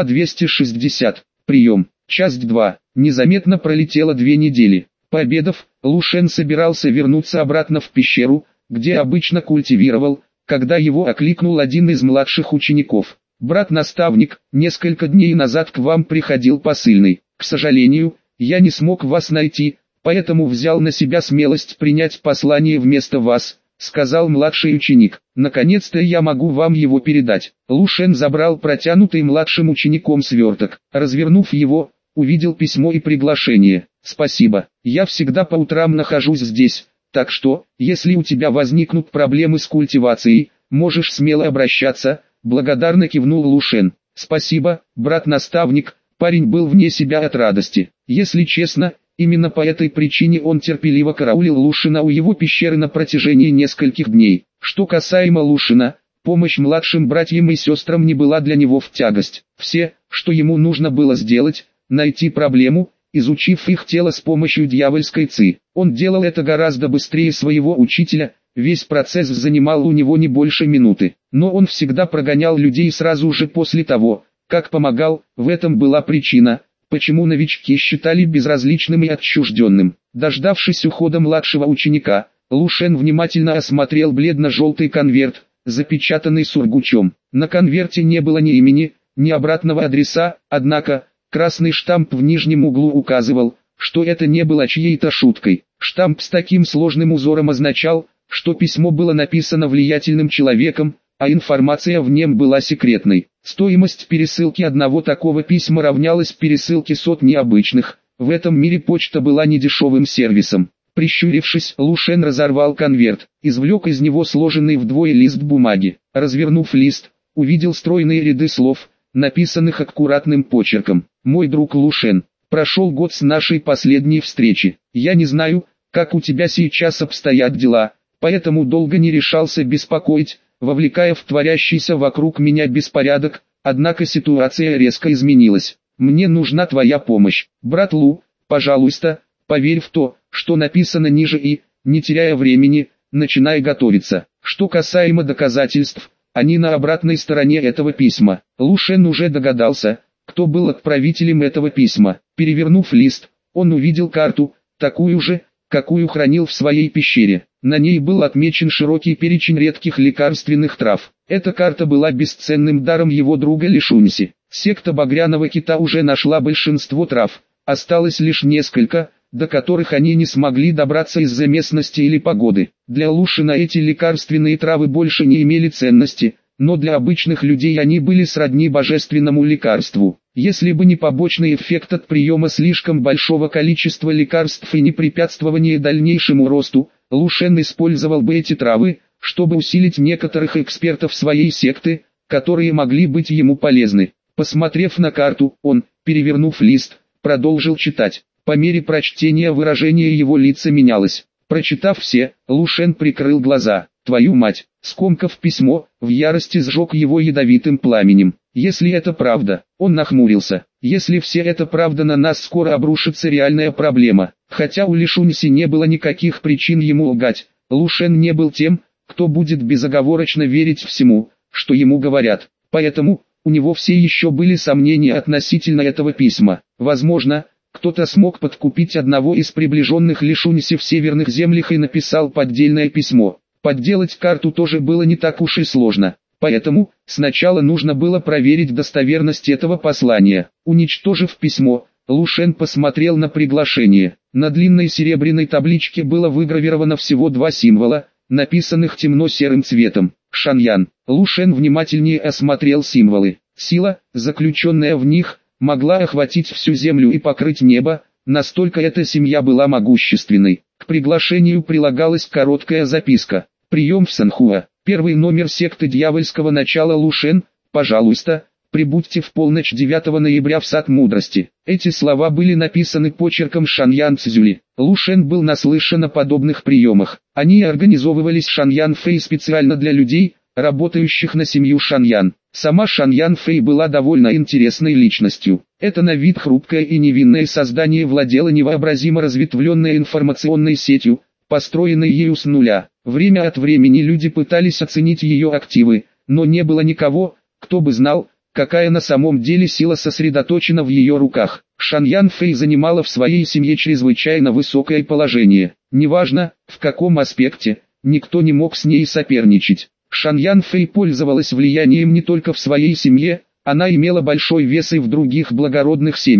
260. Прием. Часть 2. Незаметно пролетело 2 недели. Пообедав, Лу Шен собирался вернуться обратно в пещеру, где обычно культивировал, когда его окликнул один из младших учеников. «Брат-наставник, несколько дней назад к вам приходил посыльный. К сожалению, я не смог вас найти, поэтому взял на себя смелость принять послание вместо вас», — сказал младший ученик. «Наконец-то я могу вам его передать». Лу Шен забрал протянутый младшим учеником сверток. Развернув его, увидел письмо и приглашение. «Спасибо, я всегда по утрам нахожусь здесь, так что, если у тебя возникнут проблемы с культивацией, можешь смело обращаться», — благодарно кивнул Лу Шен. «Спасибо, брат-наставник». Парень был вне себя от радости. Если честно, именно по этой причине он терпеливо караулил Лу Шена у его пещеры на протяжении нескольких дней. Что касаемо Лу Шена, помощь младшим братьям и сестрам не была для него в тягость. Все, что ему нужно было сделать, найти проблему, изучив их тело с помощью дьявольской ци. Он делал это гораздо быстрее своего учителя, весь процесс занимал у него не больше минуты. Но он всегда прогонял людей сразу же после того, как помогал. В этом была причина, почему новички считали безразличным и отчужденным. Дождавшись ухода младшего ученика, Лу Шен внимательно осмотрел бледно-желтый конверт, запечатанный сургучом. На конверте не было ни имени, ни обратного адреса, однако, красный штамп в нижнем углу указывал, что это не было чьей-то шуткой. Штамп с таким сложным узором означал, что письмо было написано влиятельным человеком, а информация в нем была секретной. Стоимость пересылки одного такого письма равнялась пересылке сотни обычных. В этом мире почта была недешевым сервисом. Прищурившись, Лу Шен разорвал конверт, извлек из него сложенный вдвое лист бумаги. Развернув лист, увидел стройные ряды слов, написанных аккуратным почерком. «Мой друг Лу Шен, прошел год с нашей последней встречи. Я не знаю, как у тебя сейчас обстоят дела, поэтому долго не решался беспокоить, вовлекая в творящийся вокруг меня беспорядок, однако ситуация резко изменилась. Мне нужна твоя помощь. Брат Лу, пожалуйста, поверь в то, что написано ниже и, не теряя времени, начинай готовиться. Что касаемо доказательств, они на обратной стороне этого письма». Лу Шен уже догадался, кто был отправителем этого письма. Перевернув лист, он увидел карту, такую же, какую хранил в своей пещере. На ней был отмечен широкий перечень редких лекарственных трав. Эта карта была бесценным даром его друга Лишуньси. Секта Багряного Кита уже нашла большинство трав, осталось лишь несколько, до которых они не смогли добраться из-за местности или погоды. Для Лу Шена эти лекарственные травы больше не имели ценности, но для обычных людей они были сродни божественному лекарству. Если бы не побочный эффект от приема слишком большого количества лекарств и не препятствование дальнейшему росту, Лу Шен использовал бы эти травы, чтобы усилить некоторых экспертов своей секты, которые могли быть ему полезны. Посмотрев на карту, он, перевернув лист, продолжил читать. По мере прочтения выражение его лица менялось. Прочитав все, Лу Шен прикрыл глаза. «Твою мать!» Скомкав письмо, в ярости сжег его ядовитым пламенем. Если это правда, он нахмурился. Если все это правда, на нас скоро обрушится реальная проблема. Хотя у Лишуньси не было никаких причин ему лгать, Лу Шен не был тем, кто будет безоговорочно верить всему, что ему говорят. Поэтому, у него все еще были сомнения относительно этого письма. Возможно, кто-то смог подкупить одного из приближенных Лишуньси в северных землях и написал поддельное письмо. Подделать карту тоже было не так уж и сложно. Поэтому, сначала нужно было проверить достоверность этого послания. Уничтожив письмо, Лу Шен посмотрел на приглашение. На длинной серебряной табличке было выгравировано всего два символа, написанных темно-серым цветом. Шаньян. Лу Шен внимательнее осмотрел символы. Сила, заключенная в них, могла охватить всю землю и покрыть небо, настолько эта семья была могущественной. К приглашению прилагалась короткая записка. «Прием в Санхуа. Первый номер секты дьявольского начала Лу Шен, пожалуйста, прибудьте в полночь 9 ноября в Сад Мудрости». Эти слова были написаны почерком Шаньян Цзюли. Лу Шен был наслышан о подобных приемах. Они организовывались Шаньян Фэй специально для людей, работающих на семью Шаньян. Сама Шаньян Фэй была довольно интересной личностью. Это на вид хрупкое и невинное создание владело невообразимо разветвленной информационной сетью, построенной ею с нуля. Время от времени люди пытались оценить ее активы, но не было никого, кто бы знал, какая на самом деле сила сосредоточена в ее руках. Шаньян Фэй занимала в своей семье чрезвычайно высокое положение. Неважно, в каком аспекте, никто не мог с ней соперничать. Шаньян Фэй пользовалась влиянием не только в своей семье, она имела большой вес и в других благородных семьях.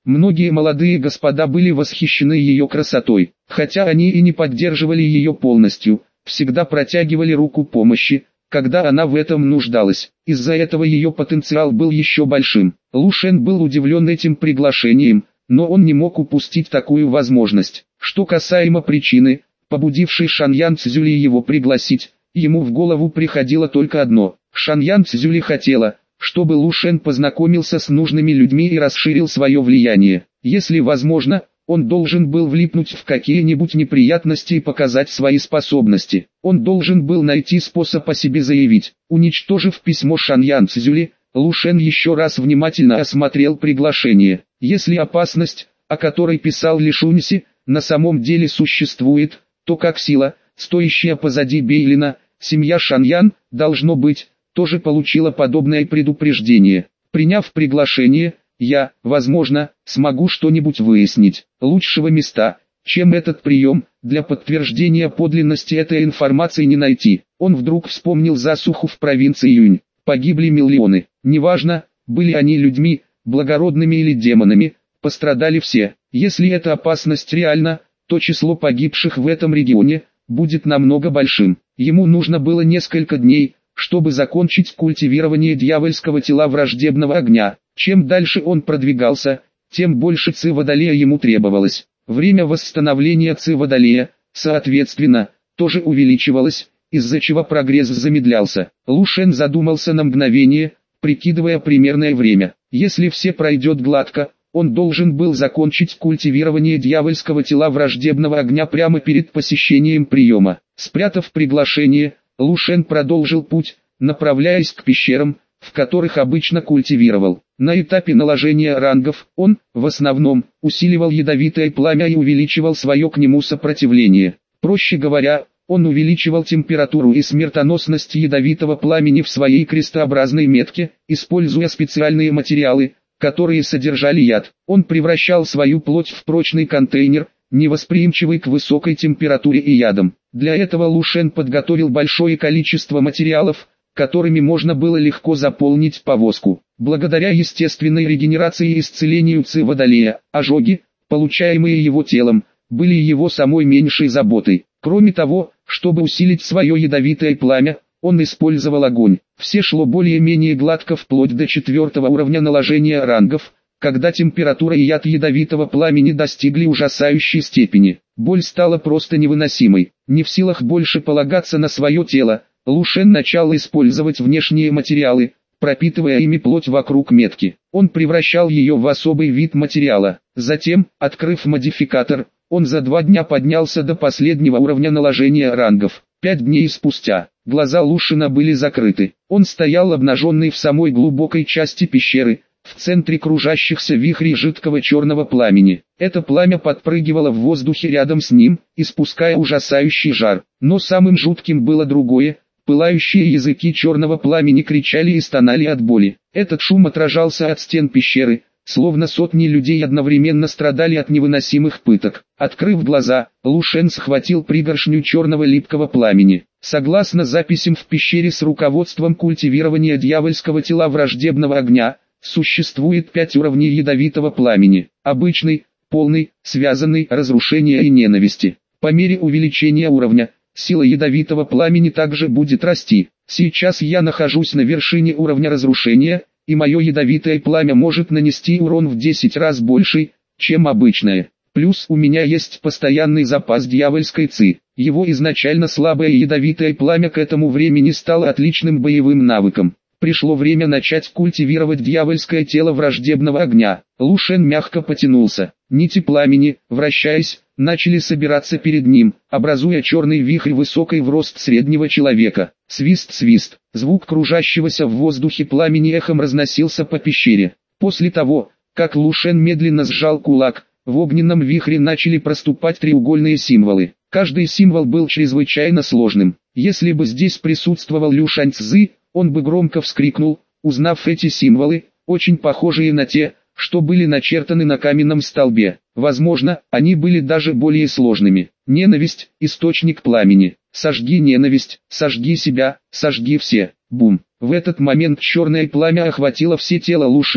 Многие молодые господа были восхищены ее красотой, хотя они и не поддерживали ее полностью, всегда протягивали руку помощи, когда она в этом нуждалась. Из-за этого ее потенциал был еще большим. Лу Шен был удивлен этим приглашением, но он не мог упустить такую возможность. Что касаемо причины, побудившей Шаньян Цзюли его пригласить, ему в голову приходило только одно. Шаньян Цзюли хотела, чтобы Лу Шен познакомился с нужными людьми и расширил свое влияние. Если возможно, он должен был влипнуть в какие-нибудь неприятности и показать свои способности. Он должен был найти способ о себе заявить. Уничтожив письмо Шаньян Цзюли, Лу Шен еще раз внимательно осмотрел приглашение. Если опасность, о которой писал Ли Шуньси, на самом деле существует, то как сила, стоящая позади Бейлина, семья Шаньян, должно быть, тоже получила подобное предупреждение. Приняв приглашение, я, возможно, смогу что-нибудь выяснить. Лучшего места, чем этот прием, для подтверждения подлинности этой информации не найти. Он вдруг вспомнил засуху в провинции Юнь. Погибли миллионы. Неважно, были они людьми, благородными или демонами, пострадали все. Если эта опасность реальна, то число погибших в этом регионе будет намного большим. Ему нужно было несколько дней, чтобы закончить культивирование дьявольского тела враждебного огня. Чем дальше он продвигался, тем больше ци Водолея ему требовалось. Время восстановления ци Водолея, соответственно, тоже увеличивалось, из-за чего прогресс замедлялся. Лу Шен задумался на мгновение, прикидывая примерное время. Если все пройдет гладко, он должен был закончить культивирование дьявольского тела враждебного огня прямо перед посещением приема. Спрятав приглашение, Лу Шен продолжил путь, направляясь к пещерам, в которых обычно культивировал. На этапе наложения рангов он, в основном, усиливал ядовитое пламя и увеличивал свое к нему сопротивление. Проще говоря, он увеличивал температуру и смертоносность ядовитого пламени в своей крестообразной метке, используя специальные материалы, которые содержали яд. Он превращал свою плоть в прочный контейнер, невосприимчивый к высокой температуре и ядам. Для этого Лу Шен подготовил большое количество материалов, которыми можно было легко заполнить повозку. Благодаря естественной регенерации и исцелению ци Водолея, ожоги, получаемые его телом, были его самой меньшей заботой. Кроме того, чтобы усилить свое ядовитое пламя, он использовал огонь. Все шло более-менее гладко вплоть до 4-го уровня наложения рангов, когда температура и яд ядовитого пламени достигли ужасающей степени. Боль стала просто невыносимой. Не в силах больше полагаться на свое тело, Лу Шен начал использовать внешние материалы, пропитывая ими плоть вокруг метки. Он превращал ее в особый вид материала. Затем, открыв модификатор, он за 2 дня поднялся до последнего уровня наложения рангов. 5 дней спустя, глаза Лу Шена были закрыты. Он стоял обнаженный в самой глубокой части пещеры, в центре кружащихся вихрей жидкого черного пламени. Это пламя подпрыгивало в воздухе рядом с ним, испуская ужасающий жар. Но самым жутким было другое. Пылающие языки черного пламени кричали и стонали от боли. Этот шум отражался от стен пещеры, словно сотни людей одновременно страдали от невыносимых пыток. Открыв глаза, Лу Шен схватил пригоршню черного липкого пламени. Согласно записям в пещере с руководством культивирования дьявольского тела враждебного огня, существует 5 уровней ядовитого пламени. Обычный, полный, связанный, разрушение и ненависти. По мере увеличения уровня, сила ядовитого пламени также будет расти. Сейчас я нахожусь на вершине уровня разрушения, и мое ядовитое пламя может нанести урон в 10 раз больше, чем обычное. Плюс у меня есть постоянный запас дьявольской ци. Его изначально слабое ядовитое пламя к этому времени стало отличным боевым навыком. Пришло время начать культивировать дьявольское тело враждебного огня. Лу Шен мягко потянулся. Нити пламени, вращаясь, начали собираться перед ним, образуя черный вихрь высокой в рост среднего человека. Свист-свист. Звук кружащегося в воздухе пламени эхом разносился по пещере. После того, как Лу Шен медленно сжал кулак, в огненном вихре начали проступать треугольные символы. Каждый символ был чрезвычайно сложным. Если бы здесь присутствовал Лю Шаньцзы, он бы громко вскрикнул, узнав эти символы, очень похожие на те, что были начертаны на каменном столбе. Возможно, они были даже более сложными. Ненависть – источник пламени. Сожги ненависть, сожги себя, сожги все. Бум. В этот момент черное пламя охватило все тело Лу Шена,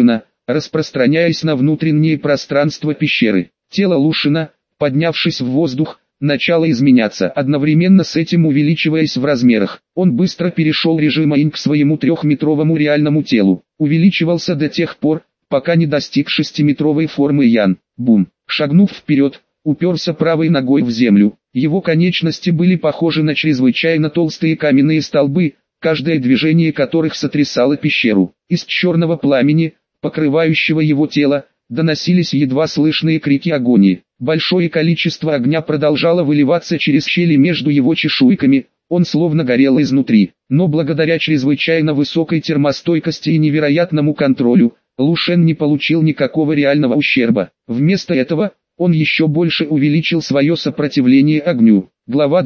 распространяясь на внутреннее пространство пещеры. Тело Лушина, поднявшись в воздух, начало изменяться, одновременно с этим увеличиваясь в размерах. Он быстро перешел режим инь к своему 3-метровому реальному телу. Увеличивался до тех пор, пока не достиг 6-метровой формы Ян. Бум! Шагнув вперед, уперся правой ногой в землю. Его конечности были похожи на чрезвычайно толстые каменные столбы, каждое движение которых сотрясало пещеру. Из черного пламени, покрывающего его тело, доносились едва слышные крики агонии. Большое количество огня продолжало выливаться через щели между его чешуйками, он словно горел изнутри. Но благодаря чрезвычайно высокой термостойкости и невероятному контролю, Лушен не получил никакого реального ущерба. Вместо этого, он еще больше увеличил свое сопротивление огню. Глава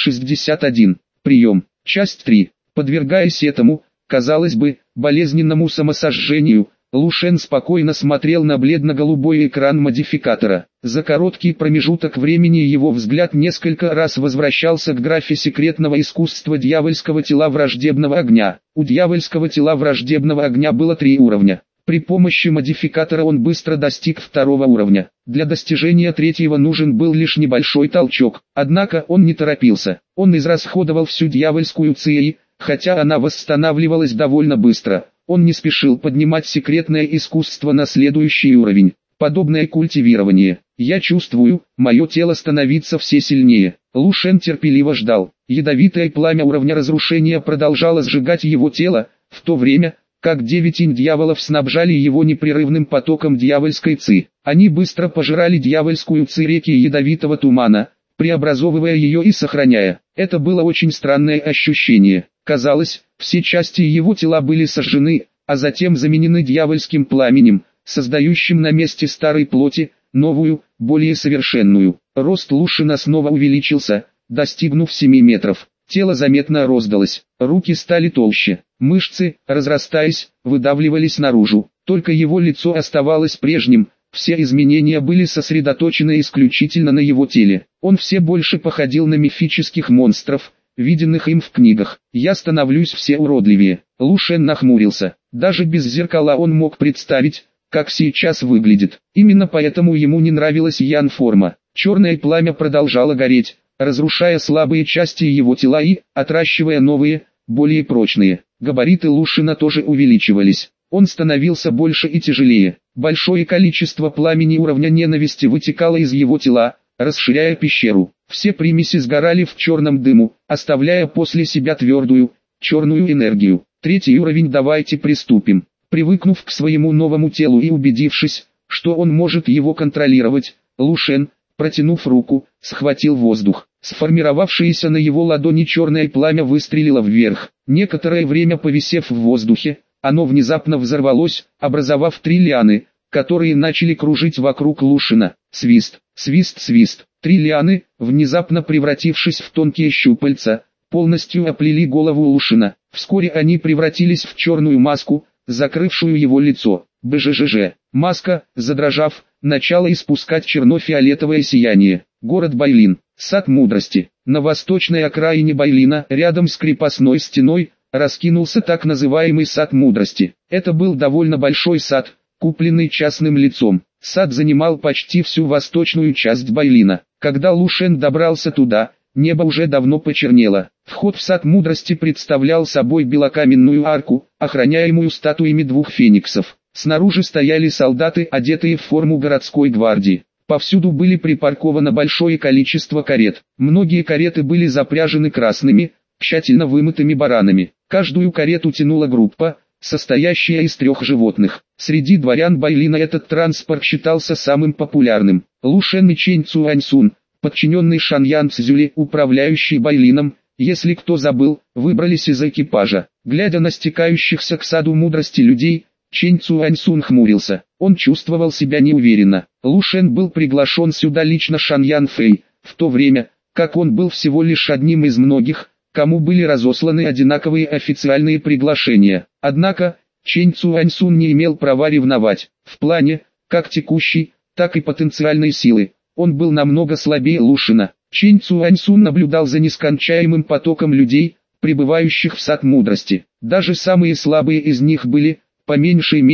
261. Прием. Часть 3. Подвергаясь этому, казалось бы, болезненному самосожжению, Лушен спокойно смотрел на бледно-голубой экран модификатора. За короткий промежуток времени его взгляд несколько раз возвращался к графе секретного искусства дьявольского тела враждебного огня. У дьявольского тела враждебного огня было 3 уровня. При помощи модификатора он быстро достиг 2-го уровня. Для достижения 3-го нужен был лишь небольшой толчок. Однако он не торопился. Он израсходовал всю дьявольскую ци, хотя она восстанавливалась довольно быстро. Он не спешил поднимать секретное искусство на следующий уровень. Подобное культивирование. Я чувствую, мое тело становится все сильнее. Лушен терпеливо ждал. Ядовитое пламя уровня разрушения продолжало сжигать его тело, в то время, как 9 инь-дьяволов снабжали его непрерывным потоком дьявольской ци. Они быстро пожирали дьявольскую ци реки ядовитого тумана, преобразовывая ее и сохраняя. Это было очень странное ощущение. Казалось, все части его тела были сожжены, а затем заменены дьявольским пламенем, создающим на месте старой плоти, новую, более совершенную. Рост Лушина снова увеличился, достигнув 7 метров. Тело заметно раздалось, руки стали толще, мышцы, разрастаясь, выдавливались наружу. Только его лицо оставалось прежним, все изменения были сосредоточены исключительно на его теле. Он все больше походил на мифических монстров, виденных им в книгах. «Я становлюсь все уродливее». Лушен нахмурился. Даже без зеркала он мог представить, как сейчас выглядит. Именно поэтому ему не нравилась Ян-форма. Черное пламя продолжало гореть, разрушая слабые части его тела и отращивая новые, более прочные. Габариты Лушина тоже увеличивались. Он становился больше и тяжелее. Большое количество пламени уровня ненависти вытекало из его тела, расширяя пещеру. Все примеси сгорали в черном дыму, оставляя после себя твердую, черную энергию. 3-й уровень. Давайте приступим. Привыкнув к своему новому телу и убедившись, что он может его контролировать, Лушен, протянув руку, схватил воздух. Сформировавшееся на его ладони черное пламя выстрелило вверх. Некоторое время повисев в воздухе, оно внезапно взорвалось, образовав 3 лианы, которые начали кружить вокруг Лушина. Свист, свист, свист. 3 лианы, внезапно превратившись в тонкие щупальца, полностью оплели голову Лушина. Вскоре они превратились в черную маску, закрывшую его лицо. БЖЖЖ. Маска, задрожав, начала испускать черно-фиолетовое сияние. Город Байлин. Сад мудрости. На восточной окраине Байлина, рядом с крепостной стеной, раскинулся так называемый сад мудрости. Это был довольно большой сад, купленный частным лицом. Сад занимал почти всю восточную часть Байлина. Когда Лушен добрался туда, небо уже давно почернело. Вход в сад мудрости представлял собой белокаменную арку, охраняемую статуями 2 фениксов. Снаружи стояли солдаты, одетые в форму городской гвардии. Повсюду были припарковано большое количество карет. Многие кареты были запряжены красными, тщательно вымытыми баранами. Каждую карету тянула группа, состоящая из 3 животных. Среди дворян Байлина этот транспорт считался самым популярным. Лушен и Чэнь Цюаньсун, подчиненный Шаньян Цзюли, управляющий Байлином, если кто забыл, выбрались из экипажа. Глядя на стекающихся к саду мудрости людей, Чэнь Цюаньсун хмурился. Он чувствовал себя неуверенно. Лушен был приглашен сюда лично Шаньян Фэй, в то время, как он был всего лишь одним из многих, кому были разосланы одинаковые официальные приглашения. Однако, Чэнь Цюаньсун не имел права ревновать. В плане, как текущей, так и потенциальной силы, он был намного слабее Лушина. Чэнь Цюаньсун наблюдал за нескончаемым потоком людей, прибывающих в сад мудрости. Даже самые слабые из них были, по меньшей мере,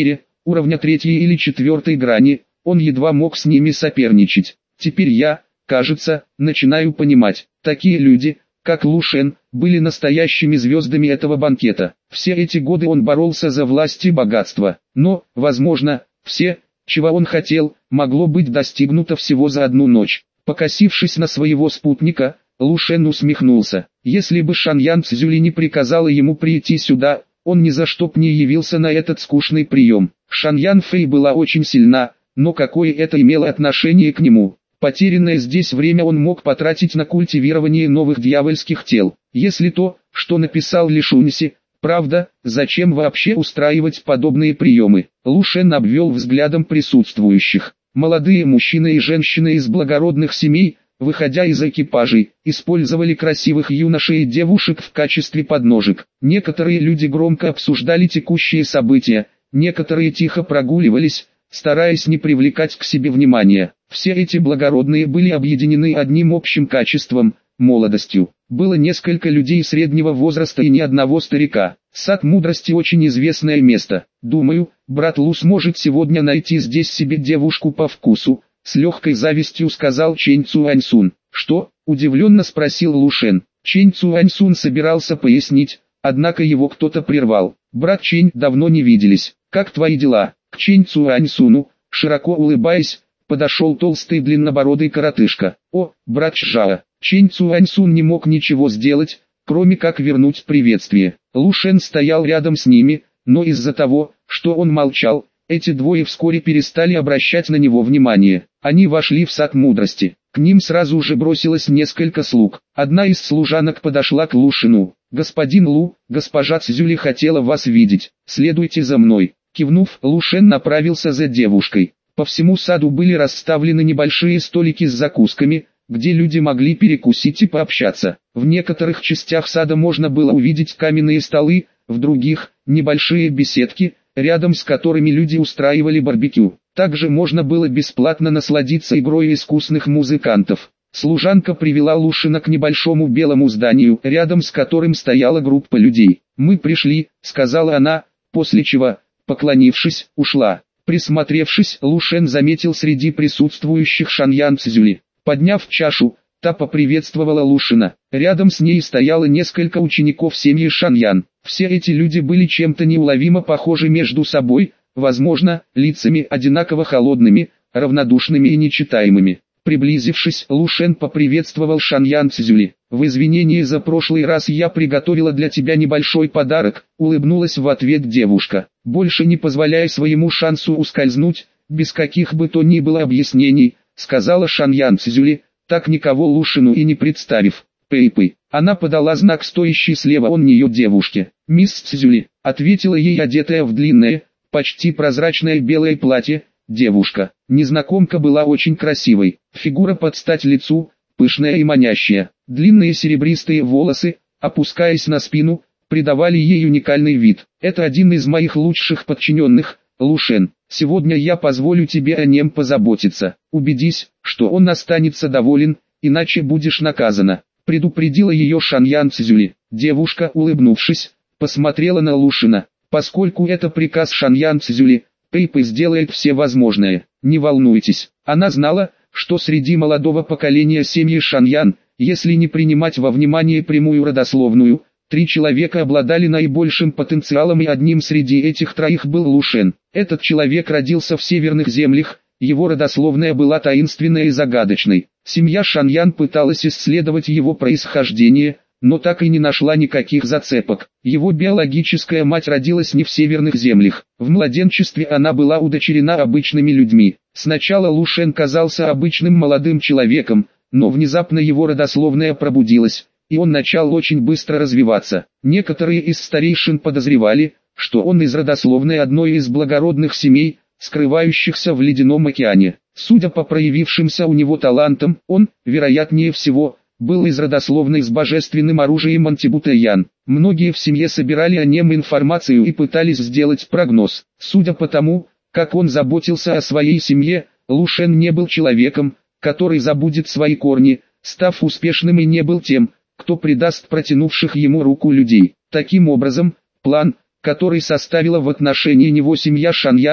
уровня 3 или 4 грани, он едва мог с ними соперничать. Теперь я, кажется, начинаю понимать, такие люди, как Лу Шен, были настоящими звездами этого банкета. Все эти годы он боролся за власть и богатство, но, возможно, все, чего он хотел, могло быть достигнуто всего за одну ночь. Покосившись на своего спутника, Лу Шен усмехнулся. Если бы Шаньян Цзюли не приказала ему прийти сюда, он ни за что б не явился на этот скучный прием. Шаньян Фэй была очень сильна, но какое это имело отношение к нему? Потерянное здесь время он мог потратить на культивирование новых дьявольских тел. Если то, что написал Ли Шуньси, правда, зачем вообще устраивать подобные приемы? Лу Шен обвел взглядом присутствующих. Молодые мужчины и женщины из благородных семей, выходя из экипажей, использовали красивых юношей и девушек в качестве подножек. Некоторые люди громко обсуждали текущие события, некоторые тихо прогуливались, стараясь не привлекать к себе внимания. Все эти благородные были объединены одним общим качеством – молодостью. Было несколько людей среднего возраста и ни одного старика. Сад мудрости очень известное место. Думаю, брат Лу сможет сегодня найти здесь себе девушку по вкусу, с легкой завистью сказал Чэнь Цюаньсун. Что? Удивленно спросил Лу Шен. Чэнь Цюаньсун собирался пояснить, однако его кто-то прервал. Брат Чэнь, давно не виделись. Как твои дела? К Чэнь Цюаньсуну, широко улыбаясь, подошел толстый длиннобородый коротышка. О, брат Чжао. Чэнь Цюаньсун не мог ничего сделать, кроме как вернуть приветствие. Лу Шен стоял рядом с ними, но из-за того, что он молчал, эти двое вскоре перестали обращать на него внимание. Они вошли в сад мудрости. К ним сразу же бросилось несколько слуг. Одна из служанок подошла к Лу Шену. «Господин Лу, госпожа Цзюли хотела вас видеть. Следуйте за мной». Кивнув, Лу Шен направился за девушкой. По всему саду были расставлены небольшие столики с закусками, где люди могли перекусить и пообщаться. В некоторых частях сада можно было увидеть каменные столы, в других – небольшие беседки, рядом с которыми люди устраивали барбекю. Также можно было бесплатно насладиться игрой искусных музыкантов. Служанка привела Лу Шена к небольшому белому зданию, рядом с которым стояла группа людей. «Мы пришли», — сказала она, после чего, поклонившись, ушла. Присмотревшись, Лу Шен заметил среди присутствующих Шаньян Цзюли. Подняв чашу, та поприветствовала Лу Шена. Рядом с ней стояло несколько учеников семьи Шаньян. Все эти люди были чем-то неуловимо похожи между собой, возможно, лицами одинаково холодными, равнодушными и нечитаемыми. Приблизившись, Лу Шен поприветствовал Шаньян Цзюли. «В извинении за прошлый раз я приготовила для тебя небольшой подарок», — улыбнулась в ответ девушка. «Больше не позволяя своему шансу ускользнуть, без каких бы то ни было объяснений», — сказала Шаньян Цзюли, так никого Лу Шену и не представив. «Пэй-пэй». Она подала знак стоящей слева от нее девушке. «Мисс Цзюли», — ответила ей одетая в длинное, почти прозрачное белое платье, девушка. Незнакомка была очень красивой. Фигура под стать лицу, пышная и манящая. Длинные серебристые волосы, опускаясь на спину, придавали ей уникальный вид. «Это один из моих лучших подчиненных, Лу Шен. Сегодня я позволю тебе о нем позаботиться. Убедись, что он останется доволен, иначе будешь наказана», — предупредила ее Шаньян Цзюли. Девушка, улыбнувшись, посмотрела на Лу Шена. Поскольку это приказ Шаньян Цзюли, Пэй-пэй сделает все возможное. Не волнуйтесь. Она знала, что среди молодого поколения семьи Шаньян, если не принимать во внимание прямую родословную, 3 человека обладали наибольшим потенциалом, и одним среди этих троих был Лу Шен. Этот человек родился в северных землях, его родословная была таинственной и загадочной. Семья Шаньян пыталась исследовать его происхождение, но так и не нашла никаких зацепок. Его биологическая мать родилась не в северных землях. В младенчестве она была удочерена обычными людьми. Сначала Лу Шен казался обычным молодым человеком, но внезапно его родословная пробудилась, и он начал очень быстро развиваться. Некоторые из старейшин подозревали, что он из родословной одной из благородных семей, скрывающихся в Ледяном океане. Судя по проявившимся у него талантам, он, вероятнее всего, был из родословной с божественным оружием Антибутаян. Многие в семье собирали о нем информацию и пытались сделать прогноз. Судя по тому, как он заботился о своей семье, Лу Шен не был человеком, который забудет свои корни, став успешным, и не был тем, кто предаст протянувших ему руку людей. Таким образом, план, который составила в отношении него семья Шаньян,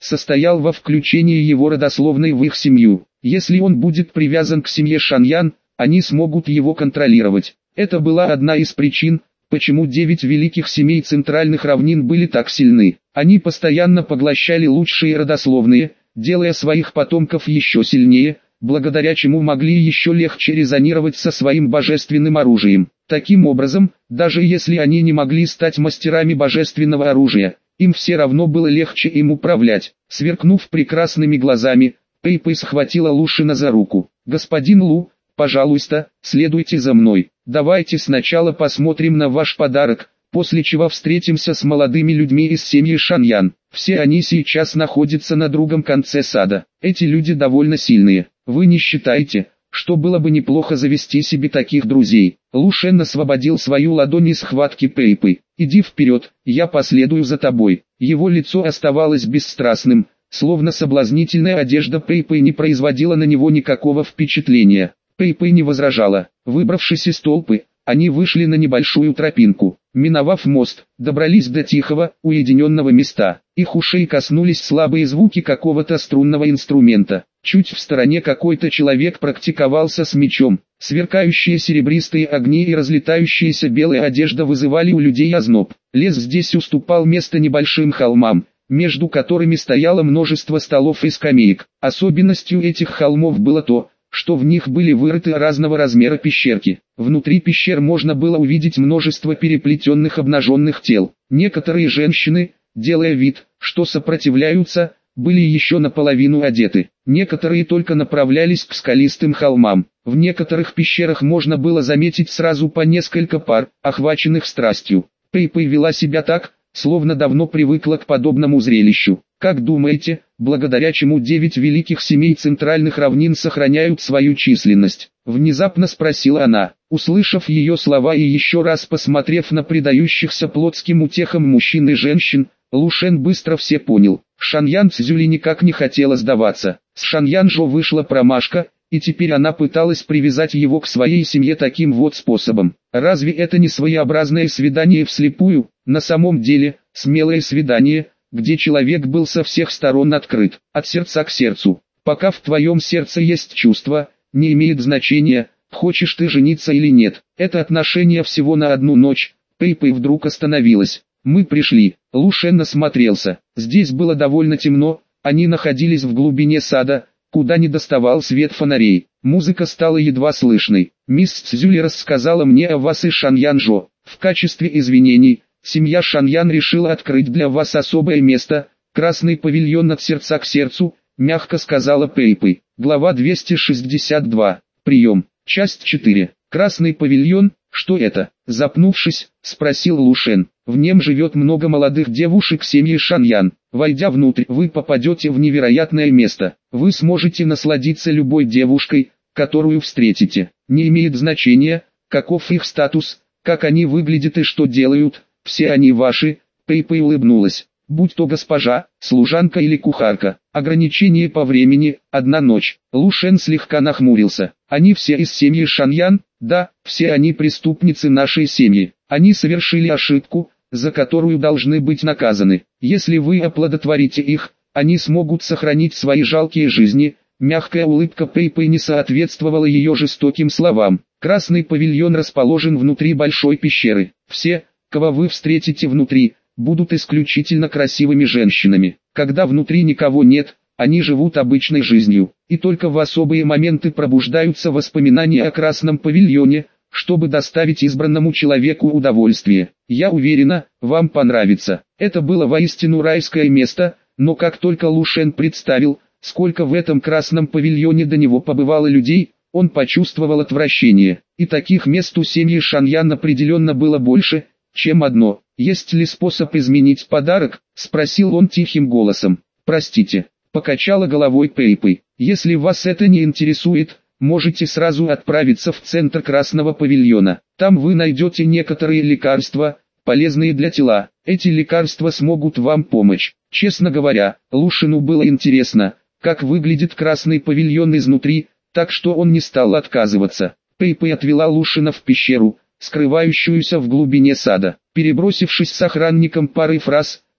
состоял во включении его родословной в их семью. Если он будет привязан к семье Шаньян, они смогут его контролировать. Это была одна из причин, почему 9 великих семей центральных равнин были так сильны. Они постоянно поглощали лучшие родословные, делая своих потомков еще сильнее, благодаря чему могли еще легче резонировать со своим божественным оружием. Таким образом, даже если они не могли стать мастерами божественного оружия, им все равно было легче им управлять. Сверкнув прекрасными глазами, Пэй-Пэй схватила Лушина за руку. «Господин Лу, пожалуйста, следуйте за мной. Давайте сначала посмотрим на ваш подарок, после чего встретимся с молодыми людьми из семьи Шаньян. Все они сейчас находятся на другом конце сада. Эти люди довольно сильные. Вы не считаете, что было бы неплохо завести себе таких друзей?» Лушен освободил свою ладонь из схватки Пэй-Пэй. «Иди вперед, я последую за тобой». Его лицо оставалось бесстрастным, словно соблазнительная одежда Пэй-Пэй не производила на него никакого впечатления. Пэй-Пэй не возражала. Выбравшись из толпы, они вышли на небольшую тропинку. Миновав мост, добрались до тихого, уединенного места. Их ушей коснулись слабые звуки какого-то струнного инструмента. Чуть в стороне какой-то человек практиковался с мечом. Сверкающие серебристые огни и разлетающаяся белая одежда вызывали у людей озноб. Лес здесь уступал место небольшим холмам, между которыми стояло множество столов и скамеек. Особенностью этих холмов было то, что в них были вырыты разного размера пещерки. Внутри пещер можно было увидеть множество переплетенных обнаженных тел. Некоторые женщины, делая вид, что сопротивляются, были еще наполовину одеты. Некоторые только направлялись к скалистым холмам. В некоторых пещерах можно было заметить сразу по несколько пар, охваченных страстью. Пэй-Пэй вела себя так, словно давно привыкла к подобному зрелищу. Как думаете, благодаря чему 9 великих семей центральных равнин сохраняют свою численность? Внезапно спросила она. Услышав ее слова и еще раз посмотрев на предающихся плотским утехам мужчин и женщин, Лушен быстро все понял. Шаньян Цзюли никак не хотела сдаваться. С Шаньян Жо вышла промашка, и теперь она пыталась привязать его к своей семье таким вот способом. Разве это не своеобразное свидание вслепую? На самом деле, смелое свидание, где человек был со всех сторон открыт, от сердца к сердцу. Пока в твоем сердце есть чувство, не имеет значения, хочешь ты жениться или нет. Это отношение всего на одну ночь. Пэй-Пэй вдруг остановилась. Мы пришли. Лушен осмотрелся. Здесь было довольно темно, они находились в глубине сада, куда не доставал свет фонарей. Музыка стала едва слышной. Мисс Цзюли рассказала мне о вас и Шаньян Жо. В качестве извинений, семья Шаньян решила открыть для вас особое место, красный павильон от сердца к сердцу, мягко сказала Пэй-Пэй. Глава 262. Прием. Часть 4. Красный павильон, что это? Запнувшись, спросил Лушен. В нем живет много молодых девушек семьи Шаньян. Войдя внутрь, вы попадете в невероятное место. Вы сможете насладиться любой девушкой, которую встретите. Не имеет значения, каков их статус, как они выглядят и что делают, все они ваши. Пэй-Пэй улыбнулась. Будь то госпожа, служанка или кухарка. Ограничение по времени – 1 ночь. Лушен слегка нахмурился. Они все из семьи Шаньян? Да, все они преступницы нашей семьи. Они совершили ошибку, за которую должны быть наказаны. Если вы оплодотворите их, они смогут сохранить свои жалкие жизни. Мягкая улыбка Пэй-Пэй не соответствовала ее жестоким словам. Красный павильон расположен внутри большой пещеры. Все, кого вы встретите внутри, будут исключительно красивыми женщинами. Когда внутри никого нет, они живут обычной жизнью, и только в особые моменты пробуждаются воспоминания о красном павильоне, чтобы доставить избранному человеку удовольствие. Я уверена, вам понравится. Это было воистину райское место, но как только Лушен представил, сколько в этом красном павильоне до него побывало людей, он почувствовал отвращение. И таких мест у семьи Шаньян определенно было больше, чем одно. «Есть ли способ изменить подарок?» – спросил он тихим голосом. «Простите», – покачала головой Пэй-Пэй. «Если вас это не интересует, можете сразу отправиться в центр красного павильона. Там вы найдете некоторые лекарства, полезные для тела. Эти лекарства смогут вам помочь». Честно говоря, Лушину было интересно, как выглядит красный павильон изнутри, так что он не стал отказываться. Пэй-Пэй отвела Лушина в пещеру, скрывающуюся в глубине сада. Перебросившись с охранником парой фраз,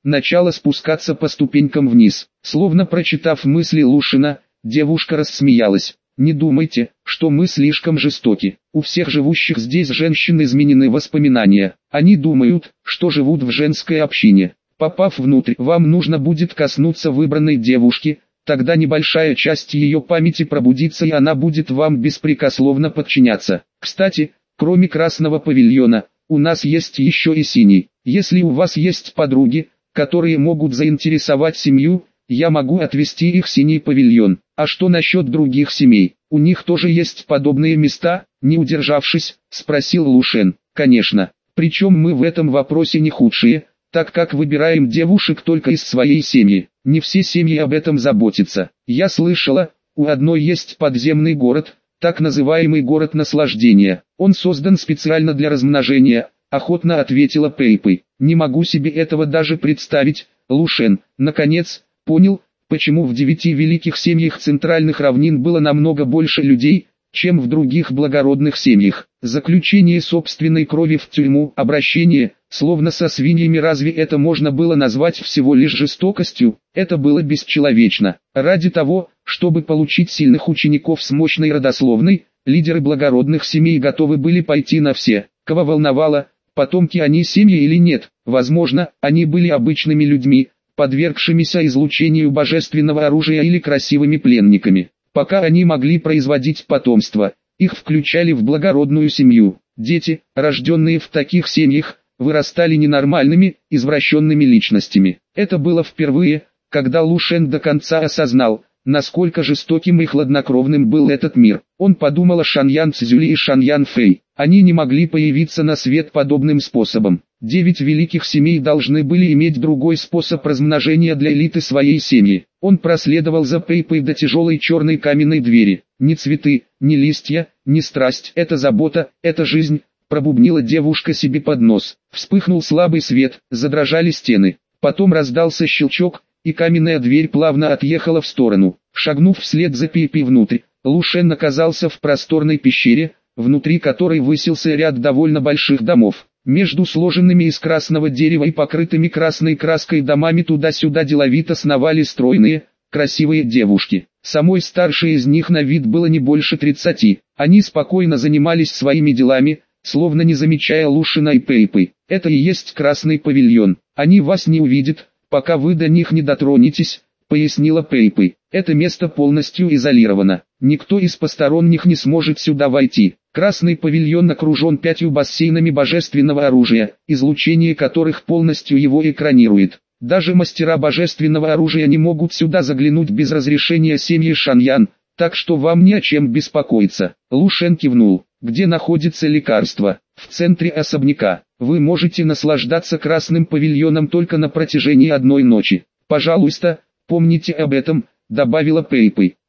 начала спускаться по ступенькам вниз. Словно прочитав мысли Лушина, девушка рассмеялась. «Не думайте, что мы слишком жестоки. У всех живущих здесь женщин изменены воспоминания. Они думают, что живут в женской общине. Попав внутрь, вам нужно будет коснуться выбранной девушки, тогда небольшая часть ее памяти пробудится и она будет вам беспрекословно подчиняться. Кстати, кроме красного павильона, у нас есть еще и синий. Если у вас есть подруги, которые могут заинтересовать семью, я могу отвезти их в синий павильон. А что насчет других семей? У них тоже есть подобные места?» Не удержавшись, спросил Лушен. «Конечно. Причем мы в этом вопросе не худшие, так как выбираем девушек только из своей семьи. Не все семьи об этом заботятся. Я слышала, у одной есть подземный город, так называемый город наслаждения. Он создан специально для размножения», охотно ответила Пейпэй. «Не могу себе этого даже представить». Лушен, наконец, понял, почему в 9 великих семьях центральных равнин было намного больше людей, чем в других благородных семьях. Заключение собственной крови в тюрьму, обращение, словно со свиньями, разве это можно было назвать всего лишь жестокостью? Это было бесчеловечно. Ради того, чтобы получить сильных учеников с мощной родословной, лидеры благородных семей готовы были пойти на все. Кого волновало, потомки они семьи или нет? Возможно, они были обычными людьми, подвергшимися излучению божественного оружия или красивыми пленниками. Пока они могли производить потомство, их включали в благородную семью. Дети, рожденные в таких семьях, вырастали ненормальными, извращенными личностями. Это было впервые, когда Лушен до конца осознал, насколько жестоким и хладнокровным был этот мир. Он подумал о Шаньян Цзюли и Шаньян Фэй. Они не могли появиться на свет подобным способом. 9 великих семей должны были иметь другой способ размножения для элиты своей семьи. Он проследовал за Пейпэй до тяжелой черной каменной двери. «Ни цветы, ни листья, ни страсть, это забота, это жизнь», пробубнила девушка себе под нос. Вспыхнул слабый свет, задрожали стены. Потом раздался щелчок, и каменная дверь плавно отъехала в сторону. Шагнув вслед за Пейпэй внутрь, Лушен оказался в просторной пещере, внутри которой высился ряд довольно больших домов. Между сложенными из красного дерева и покрытыми красной краской домами туда-сюда деловито сновали стройные, красивые девушки. Самой старшей из них на вид было не больше 30. Они спокойно занимались своими делами, словно не замечая Лушина и Пейпэй. «Это и есть красный павильон. Они вас не увидят, пока вы до них не дотронетесь», пояснила Пейпэй. «Это место полностью изолировано. Никто из посторонних не сможет сюда войти. Красный павильон окружен 5 бассейнами божественного оружия, излучение которых полностью его экранирует. Даже мастера божественного оружия не могут сюда заглянуть без разрешения семьи Шаньян, так что вам не о чем беспокоиться». Лушен кивнул. «Где находится лекарство?» «В центре особняка. Вы можете наслаждаться красным павильоном только на протяжении одной ночи. Пожалуйста, помните об этом», добавила Пейпэй.